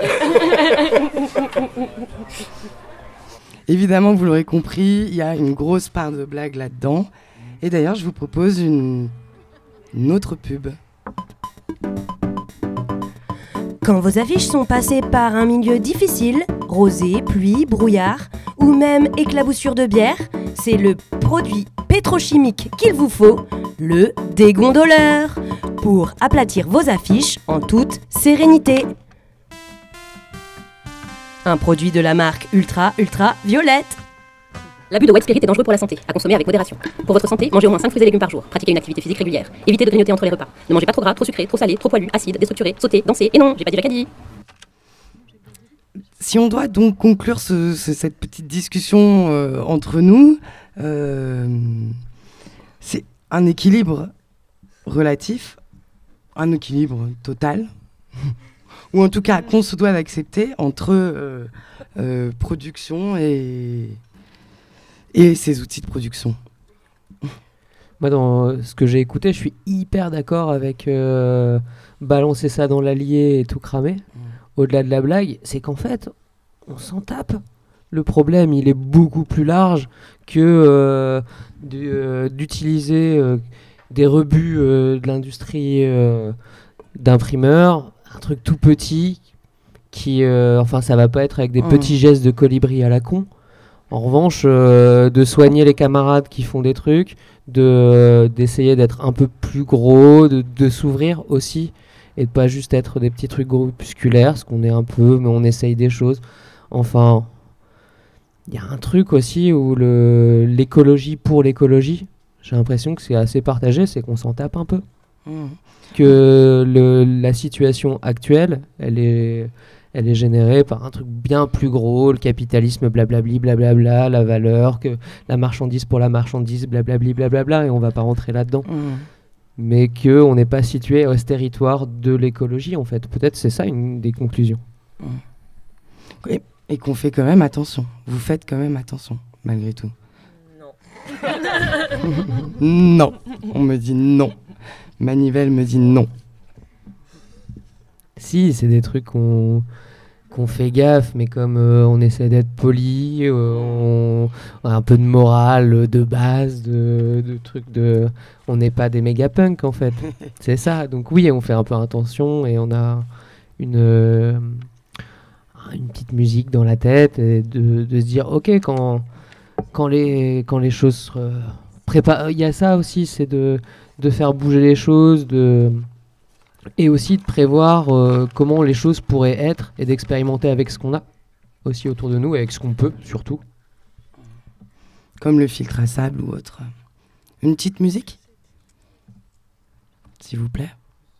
Évidemment, vous l'aurez compris, il y a une grosse part de blague là-dedans. Et d'ailleurs, je vous propose une autre pub. Quand vos affiches sont passées par un milieu difficile, rosée, pluie, brouillard, ou même éclaboussure de bière, c'est le produit pétrochimique qu'il vous faut, le dégondoleur, pour aplatir vos affiches en toute sérénité. Un produit de la marque Ultra Violette. L'abus de white spirit est dangereux pour la santé, à consommer avec modération. Pour votre santé, mangez au moins 5 fruits et légumes par jour. Pratiquez une activité physique régulière. Évitez de grignoter entre les repas. Ne mangez pas trop gras, trop sucré, trop salé, trop poilu, acide, déstructuré, sauté, dansé. Et non, j'ai pas dit Jacadi. Si on doit donc conclure cette petite discussion entre nous, c'est un équilibre relatif, un équilibre total, ou en tout cas qu'on se doit d'accepter entre production et ses outils de production. Moi, dans ce que j'ai écouté, je suis hyper d'accord avec balancer ça dans l'Allier et tout cramer. Au-delà de la blague, c'est qu'en fait, on s'en tape. Le problème, il est beaucoup plus large que d'utiliser des rebuts de l'industrie d'imprimeurs, un truc tout petit qui, ça va pas être avec des petits gestes de colibri à la con. En revanche, de soigner les camarades qui font des trucs, d'essayer d'être un peu plus gros, de s'ouvrir aussi, et de pas juste être des petits trucs groupusculaires, ce qu'on est un peu, mais on essaye des choses. Enfin, il y a un truc aussi où l'écologie pour l'écologie, j'ai l'impression que c'est assez partagé, c'est qu'on s'en tape un peu. Que la situation actuelle, elle est générée par un truc bien plus gros, le capitalisme, blablabli, blablabla, la valeur, que la marchandise pour la marchandise, blablabli, blablabla, et on va pas rentrer là-dedans. Mais qu'on n'est pas situé à ce territoire de l'écologie, en fait. Peut-être c'est ça une des conclusions. Et qu'on fait quand même attention. Vous faites quand même attention, malgré tout. Non, on me dit non. Manivelle me dit non. Si, c'est des trucs qu'on fait gaffe, mais comme on essaie d'être poli, on a un peu de morale de base, de trucs de... On n'est pas des méga punks en fait. C'est ça. Donc oui, on fait un peu attention et on a une petite musique dans la tête et de se dire ok, quand les choses se préparent, il y a ça aussi, c'est de faire bouger les choses, et aussi de prévoir comment les choses pourraient être et d'expérimenter avec ce qu'on a aussi autour de nous et avec ce qu'on peut surtout. Comme le filtre à sable ou autre. Une petite musique, s'il vous plaît.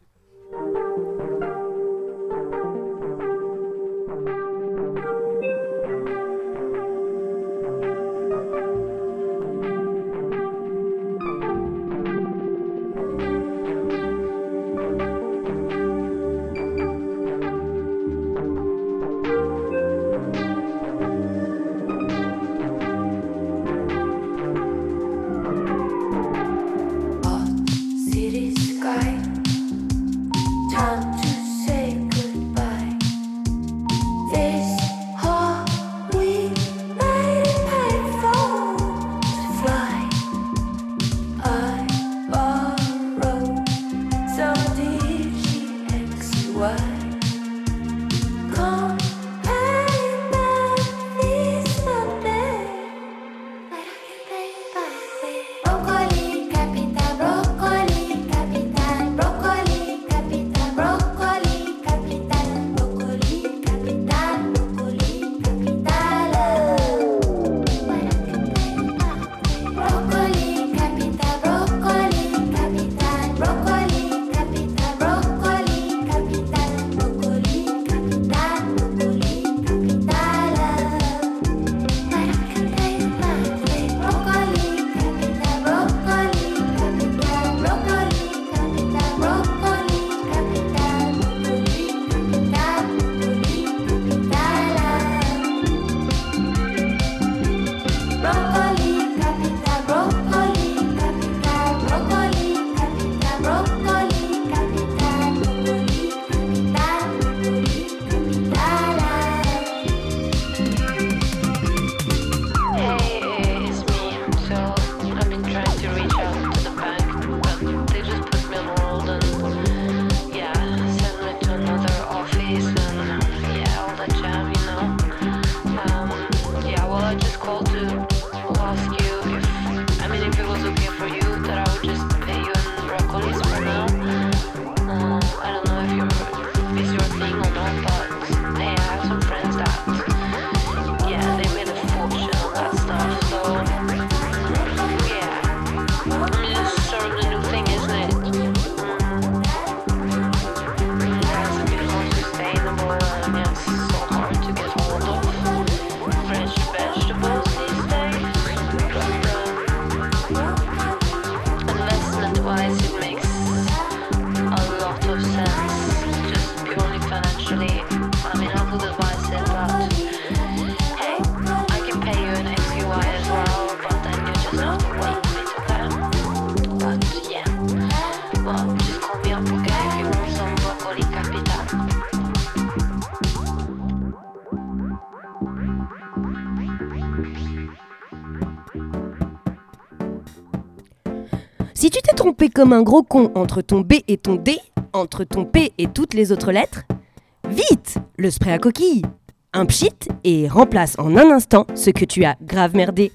Si tu t'es trompé comme un gros con entre ton B et ton D, entre ton P et toutes les autres lettres, vite, le spray à coquille, un pchit et remplace en un instant ce que tu as grave merdé.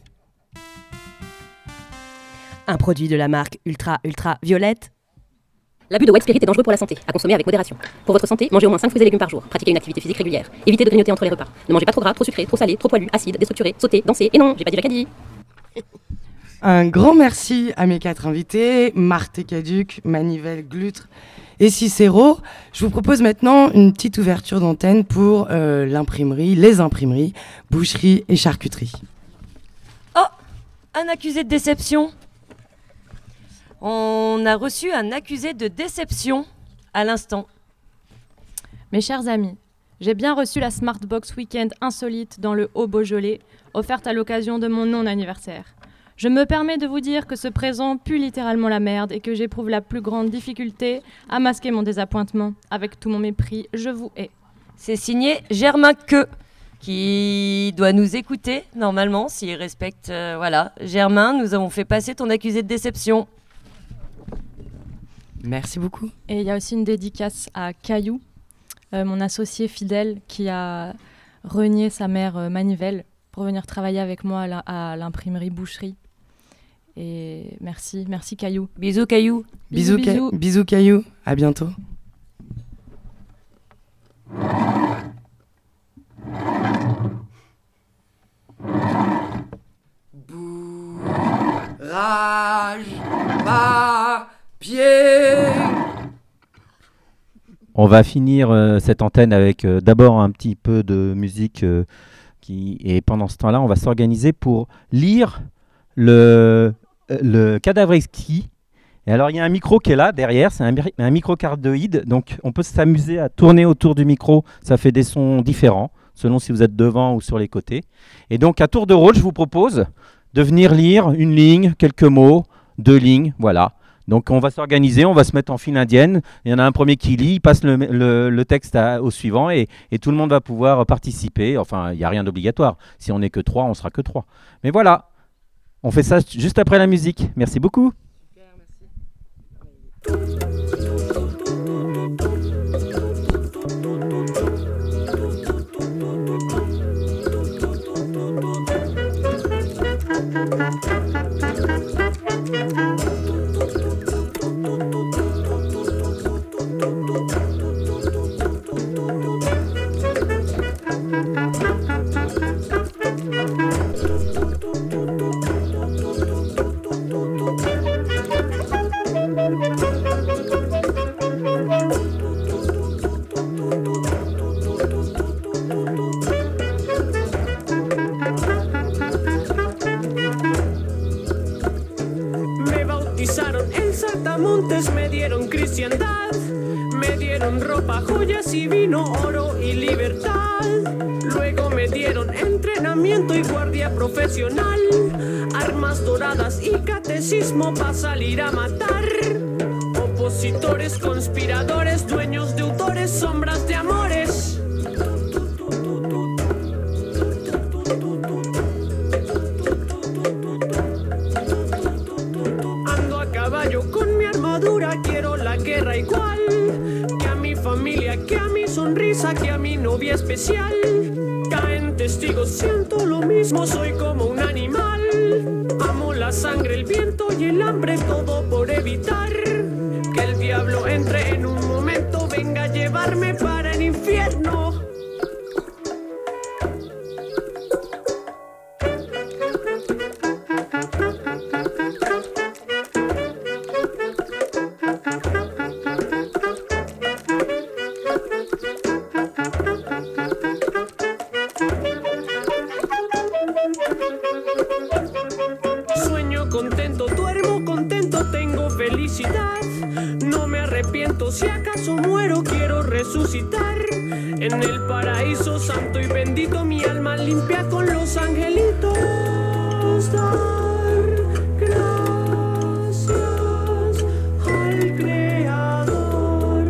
Un produit de la marque Ultra Violette. L'abus de white spirit est dangereux pour la santé, à consommer avec modération. Pour votre santé, mangez au moins 5 fruits et légumes par jour. Pratiquez une activité physique régulière. Évitez de grignoter entre les repas. Ne mangez pas trop gras, trop sucré, trop salé, trop poilu, acide, déstructuré, sauté, dansé. Et non, j'ai pas dit Jacadi. Un grand merci à mes 4 invités, Marthe Caduc, Manivelle, Glutre et Cicéro. Je vous propose maintenant une petite ouverture d'antenne pour les imprimeries, boucherie et charcuterie. Oh, un accusé de déception. On a reçu un accusé de déception à l'instant. Mes chers amis, j'ai bien reçu la Smartbox Weekend insolite dans le Haut-Beaujolais, offerte à l'occasion de mon non-anniversaire. Je me permets de vous dire que ce présent pue littéralement la merde et que j'éprouve la plus grande difficulté à masquer mon désappointement. Avec tout mon mépris, je vous hais. C'est signé Germain Queux, qui doit nous écouter normalement s'il respecte. Voilà, Germain, nous avons fait passer ton accusé de déception. Merci beaucoup. Et il y a aussi une dédicace à Caillou, mon associé fidèle qui a renié sa mère Manivelle pour venir travailler avec moi à l'imprimerie Boucherie. Et merci Caillou. Bisous Caillou. Bisous Caillou. À bientôt. Bourrage papier. On va finir cette antenne avec d'abord un petit peu de musique et pendant ce temps-là, on va s'organiser pour lire le cadavre exquis. Et alors, il y a un micro qui est là derrière, c'est un micro cardioïde, donc on peut s'amuser à tourner autour du micro, ça fait des sons différents, selon si vous êtes devant ou sur les côtés. Et donc, à tour de rôle, je vous propose de venir lire une ligne, quelques mots, 2 lignes, voilà. Donc on va s'organiser, on va se mettre en file indienne. Il y en a un premier qui lit, il passe le texte au suivant et tout le monde va pouvoir participer. Enfin, il n'y a rien d'obligatoire. Si on n'est que 3, on sera que 3. Mais voilà, on fait ça juste après la musique. Merci beaucoup. Me dieron cristiandad, me dieron ropa, joyas y vino, oro y libertad. Luego me dieron entrenamiento y guardia profesional, armas doradas y catecismo para salir a matar. Opositores, conspiradores, dueños de autores, sombras de amores. Ando a caballo con mi armadura, quiero la guerra igual que a mi familia, que a mi sonrisa, que a mi novia especial. Caen testigos, siento lo mismo, soy como un animal. Amo la sangre, el viento y el hambre, todo por evitar que el diablo entre en un momento, venga a llevarme para el infierno. Sueño contento, duermo contento, tengo felicidad. No me arrepiento, si acaso muero quiero resucitar. En el paraíso santo y bendito, mi alma limpia con los angelitos. Dar gracias al Creador.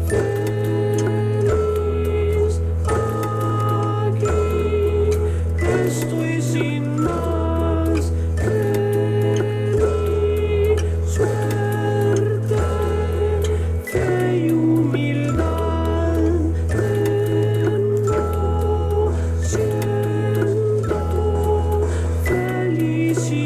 Feliz aquí estoy sin más que mi suerte, fe y humildad. Tengo, siento felicidad.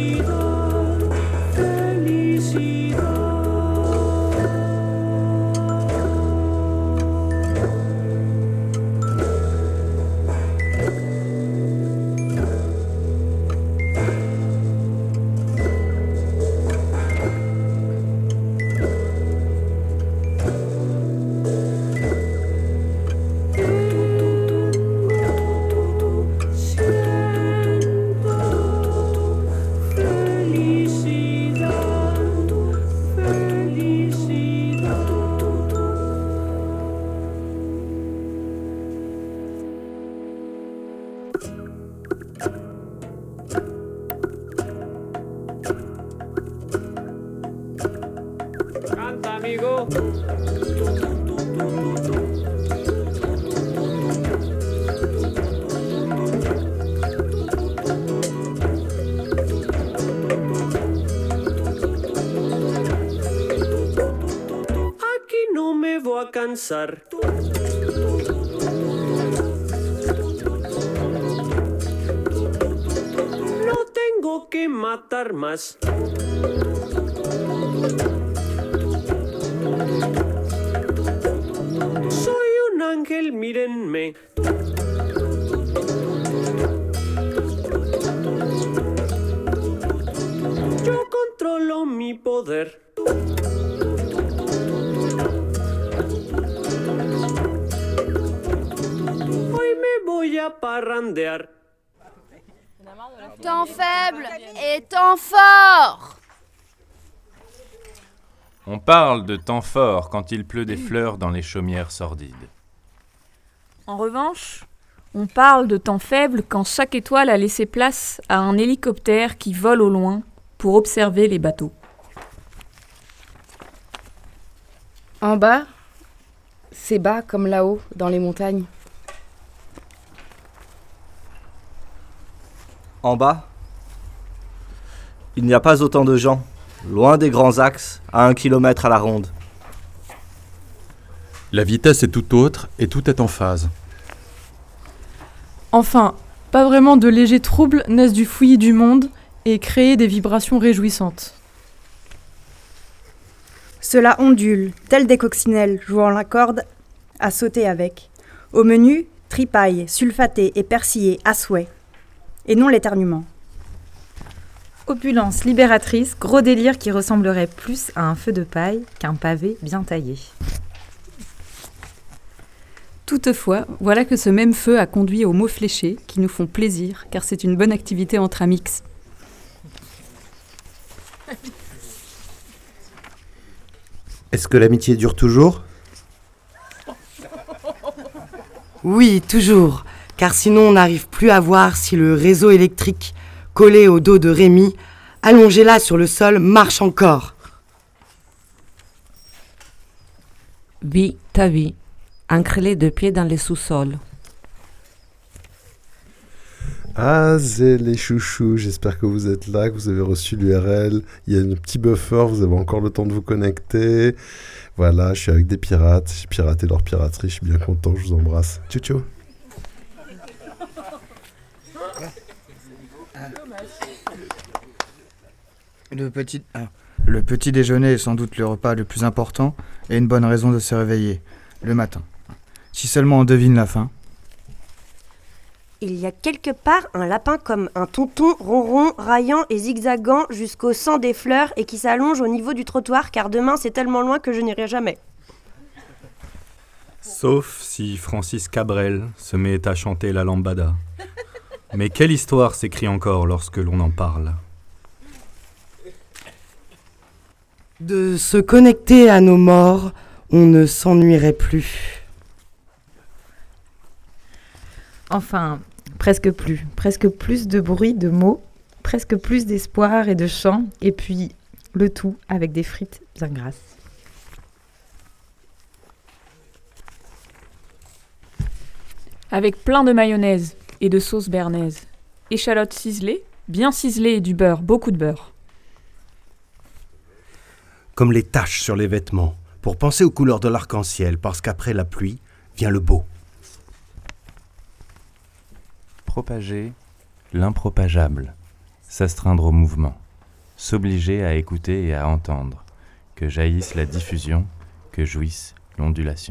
amigo. Aquí no me voy a cansar. No tengo que matar más. Soy un ángel, mírenme. Yo controlo mi poder. Hoy me voy a parrandear. Temps faible et temps fort. On parle de temps fort quand il pleut des fleurs dans les chaumières sordides. En revanche, on parle de temps faible quand chaque étoile a laissé place à un hélicoptère qui vole au loin pour observer les bateaux. En bas, c'est bas comme là-haut, dans les montagnes. En bas, il n'y a pas autant de gens, loin des grands axes, à 1 kilomètre à la ronde. La vitesse est tout autre et tout est en phase. Enfin, pas vraiment de légers troubles naissent du fouillis du monde et créent des vibrations réjouissantes. Cela ondule, tel des coccinelles jouant la corde à sauter avec. Au menu, tripaille, sulfaté et persillé à souhait. Et non l'éternuement. Opulence libératrice, gros délire qui ressemblerait plus à un feu de paille qu'un pavé bien taillé. Toutefois, voilà que ce même feu a conduit aux mots fléchés qui nous font plaisir, car c'est une bonne activité entre amix. Est-ce que l'amitié dure toujours ? Oui, toujours, car sinon on n'arrive plus à voir si le réseau électrique collé au dos de Rémi, allongé là sur le sol, marche encore. Vis ta vie, ancre les deux pieds dans le sous-sol. Ah, c'est les chouchous, j'espère que vous êtes là, que vous avez reçu l'URL. Il y a un petit buffer, vous avez encore le temps de vous connecter. Voilà, je suis avec des pirates, j'ai piraté leur piraterie, je suis bien content, je vous embrasse. Ciao, ciao. Le petit déjeuner est sans doute le repas le plus important et une bonne raison de se réveiller, le matin. Si seulement on devine la fin. Il y a quelque part un lapin comme un tonton ronron, raillant et zigzagant jusqu'au sang des fleurs et qui s'allonge au niveau du trottoir car demain c'est tellement loin que je n'irai jamais. Sauf si Francis Cabrel se met à chanter la lambada. Mais quelle histoire s'écrit encore lorsque l'on en parle ? De se connecter à nos morts, on ne s'ennuierait plus. Enfin, presque plus de bruit, de mots, presque plus d'espoir et de chants, et puis le tout avec des frites bien grasses. Avec plein de mayonnaise et de sauce béarnaise. Échalotes ciselées, bien ciselées et du beurre, beaucoup de beurre. Comme les taches sur les vêtements, pour penser aux couleurs de l'arc-en-ciel, parce qu'après la pluie vient le beau. Propager l'impropageable, s'astreindre au mouvement, s'obliger à écouter et à entendre, que jaillisse la diffusion, que jouisse l'ondulation.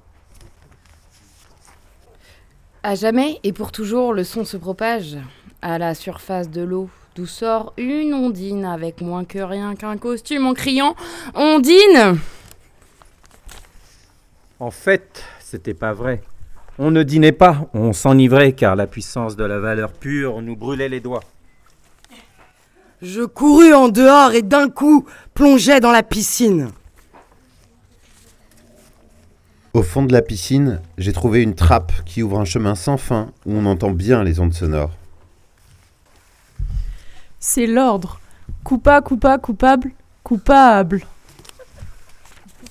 À jamais et pour toujours, le son se propage à la surface de l'eau, d'où sort une ondine avec moins que rien qu'un costume en criant « Ondine !» En fait, c'était pas vrai. On ne dînait pas, on s'enivrait car la puissance de la valeur pure nous brûlait les doigts. Je courus en dehors et d'un coup plongeai dans la piscine. Au fond de la piscine, j'ai trouvé une trappe qui ouvre un chemin sans fin où on entend bien les ondes sonores. C'est l'ordre. Coupa, coupable, coupable.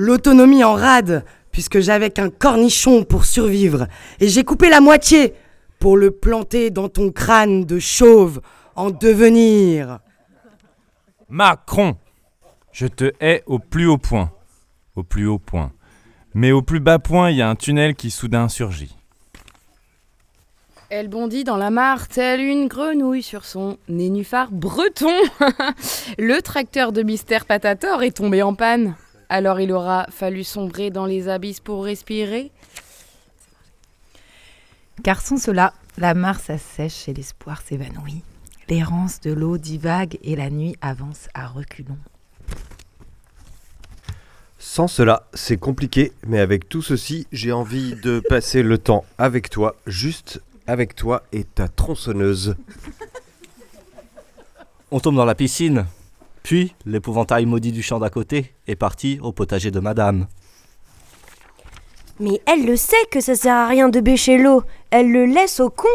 l'autonomie en rade, puisque j'avais qu'un cornichon pour survivre, et j'ai coupé la moitié pour le planter dans ton crâne de chauve en devenir. Macron, je te hais au plus haut point. Au plus haut point. Mais au plus bas point, il y a un tunnel qui soudain surgit. Elle bondit dans la mare telle une grenouille sur son nénuphar breton. Le tracteur de Mystère Patator est tombé en panne. Alors il aura fallu sombrer dans les abysses pour respirer. Car sans cela, la mare s'assèche et l'espoir s'évanouit. L'errance de l'eau divague et la nuit avance à reculons. Sans cela, c'est compliqué, mais avec tout ceci, j'ai envie de passer le temps avec toi, juste avec toi et ta tronçonneuse. On tombe dans la piscine. Puis, l'épouvantail maudit du champ d'à côté est parti au potager de madame. Mais elle le sait que ça sert à rien de bêcher l'eau. Elle le laisse au con.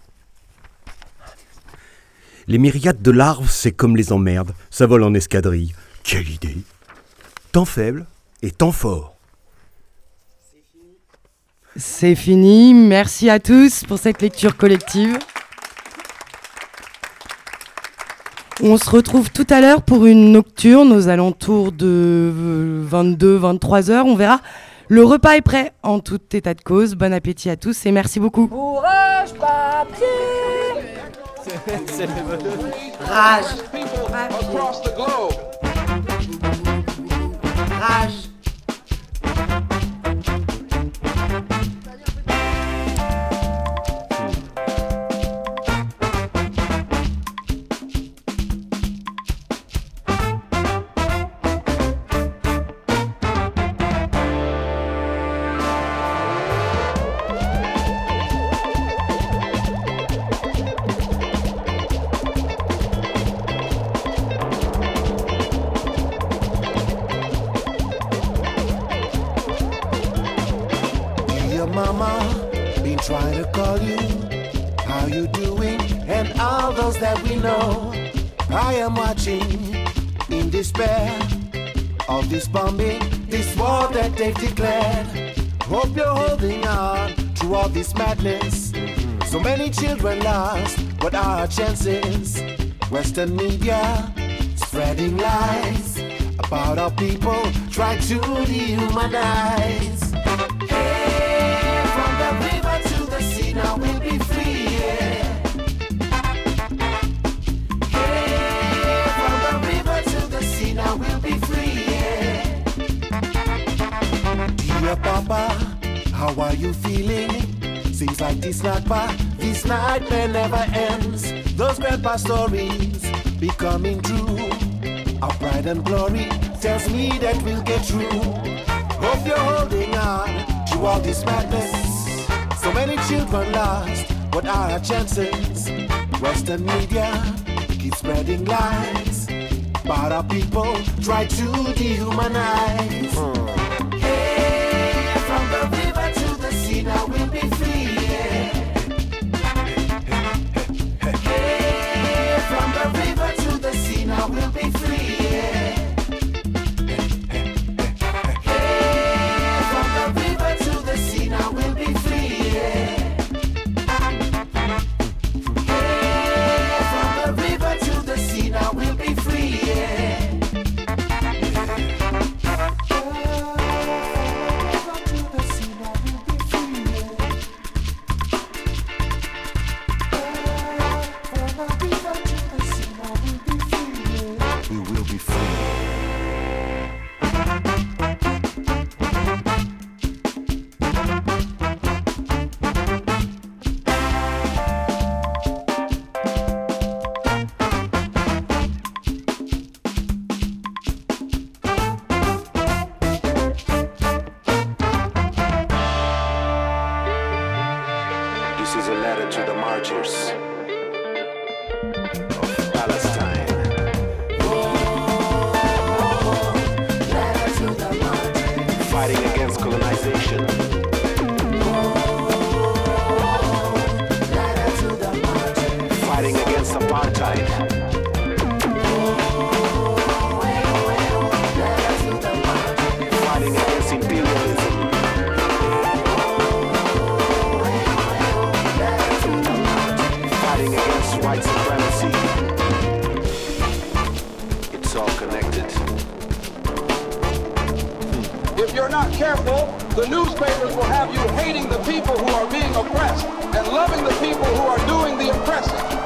Les myriades de larves, c'est comme les emmerdes. Ça vole en escadrille. Quelle idée! Temps faible et temps fort. C'est fini. Merci à tous pour cette lecture collective. On se retrouve tout à l'heure pour une nocturne aux alentours de 22-23 heures. On verra. Le repas est prêt en tout état de cause. Bon appétit à tous et merci beaucoup. Bourrage papier. Rage. Rage. Mama, been trying to call you. How you doing? And all those that we know. I am watching in despair of this bombing, this war that they've declared. Hope you're holding on through all this madness. So many children lost, what are our chances? Western media spreading lies about our people, try to dehumanize. Now we'll be free, yeah. Hey, from the river to the sea, now we'll be free, yeah. Dear Papa, how are you feeling? Seems like this nightmare never ends. Those grandpa stories becoming true. Our pride and glory tells me that we'll get through. Hope you're holding on to all this madness. So many children lost, what are our chances? Western media keep spreading lies about our people, try to dehumanize. Hey, from the river to the sea, now we'll be free, yeah. Hey, from the river to the sea, now we'll be free, yeah. Hey, from the river to the sea, now we'll be free. This is a letter to the martyrs of Palestine. Letter to the martyrs. Fighting against colonization. Letter to the martyrs. Fighting against apartheid. Fighting If you're not careful, the newspapers will have you hating the people who are being oppressed and loving the people who are doing the oppressing.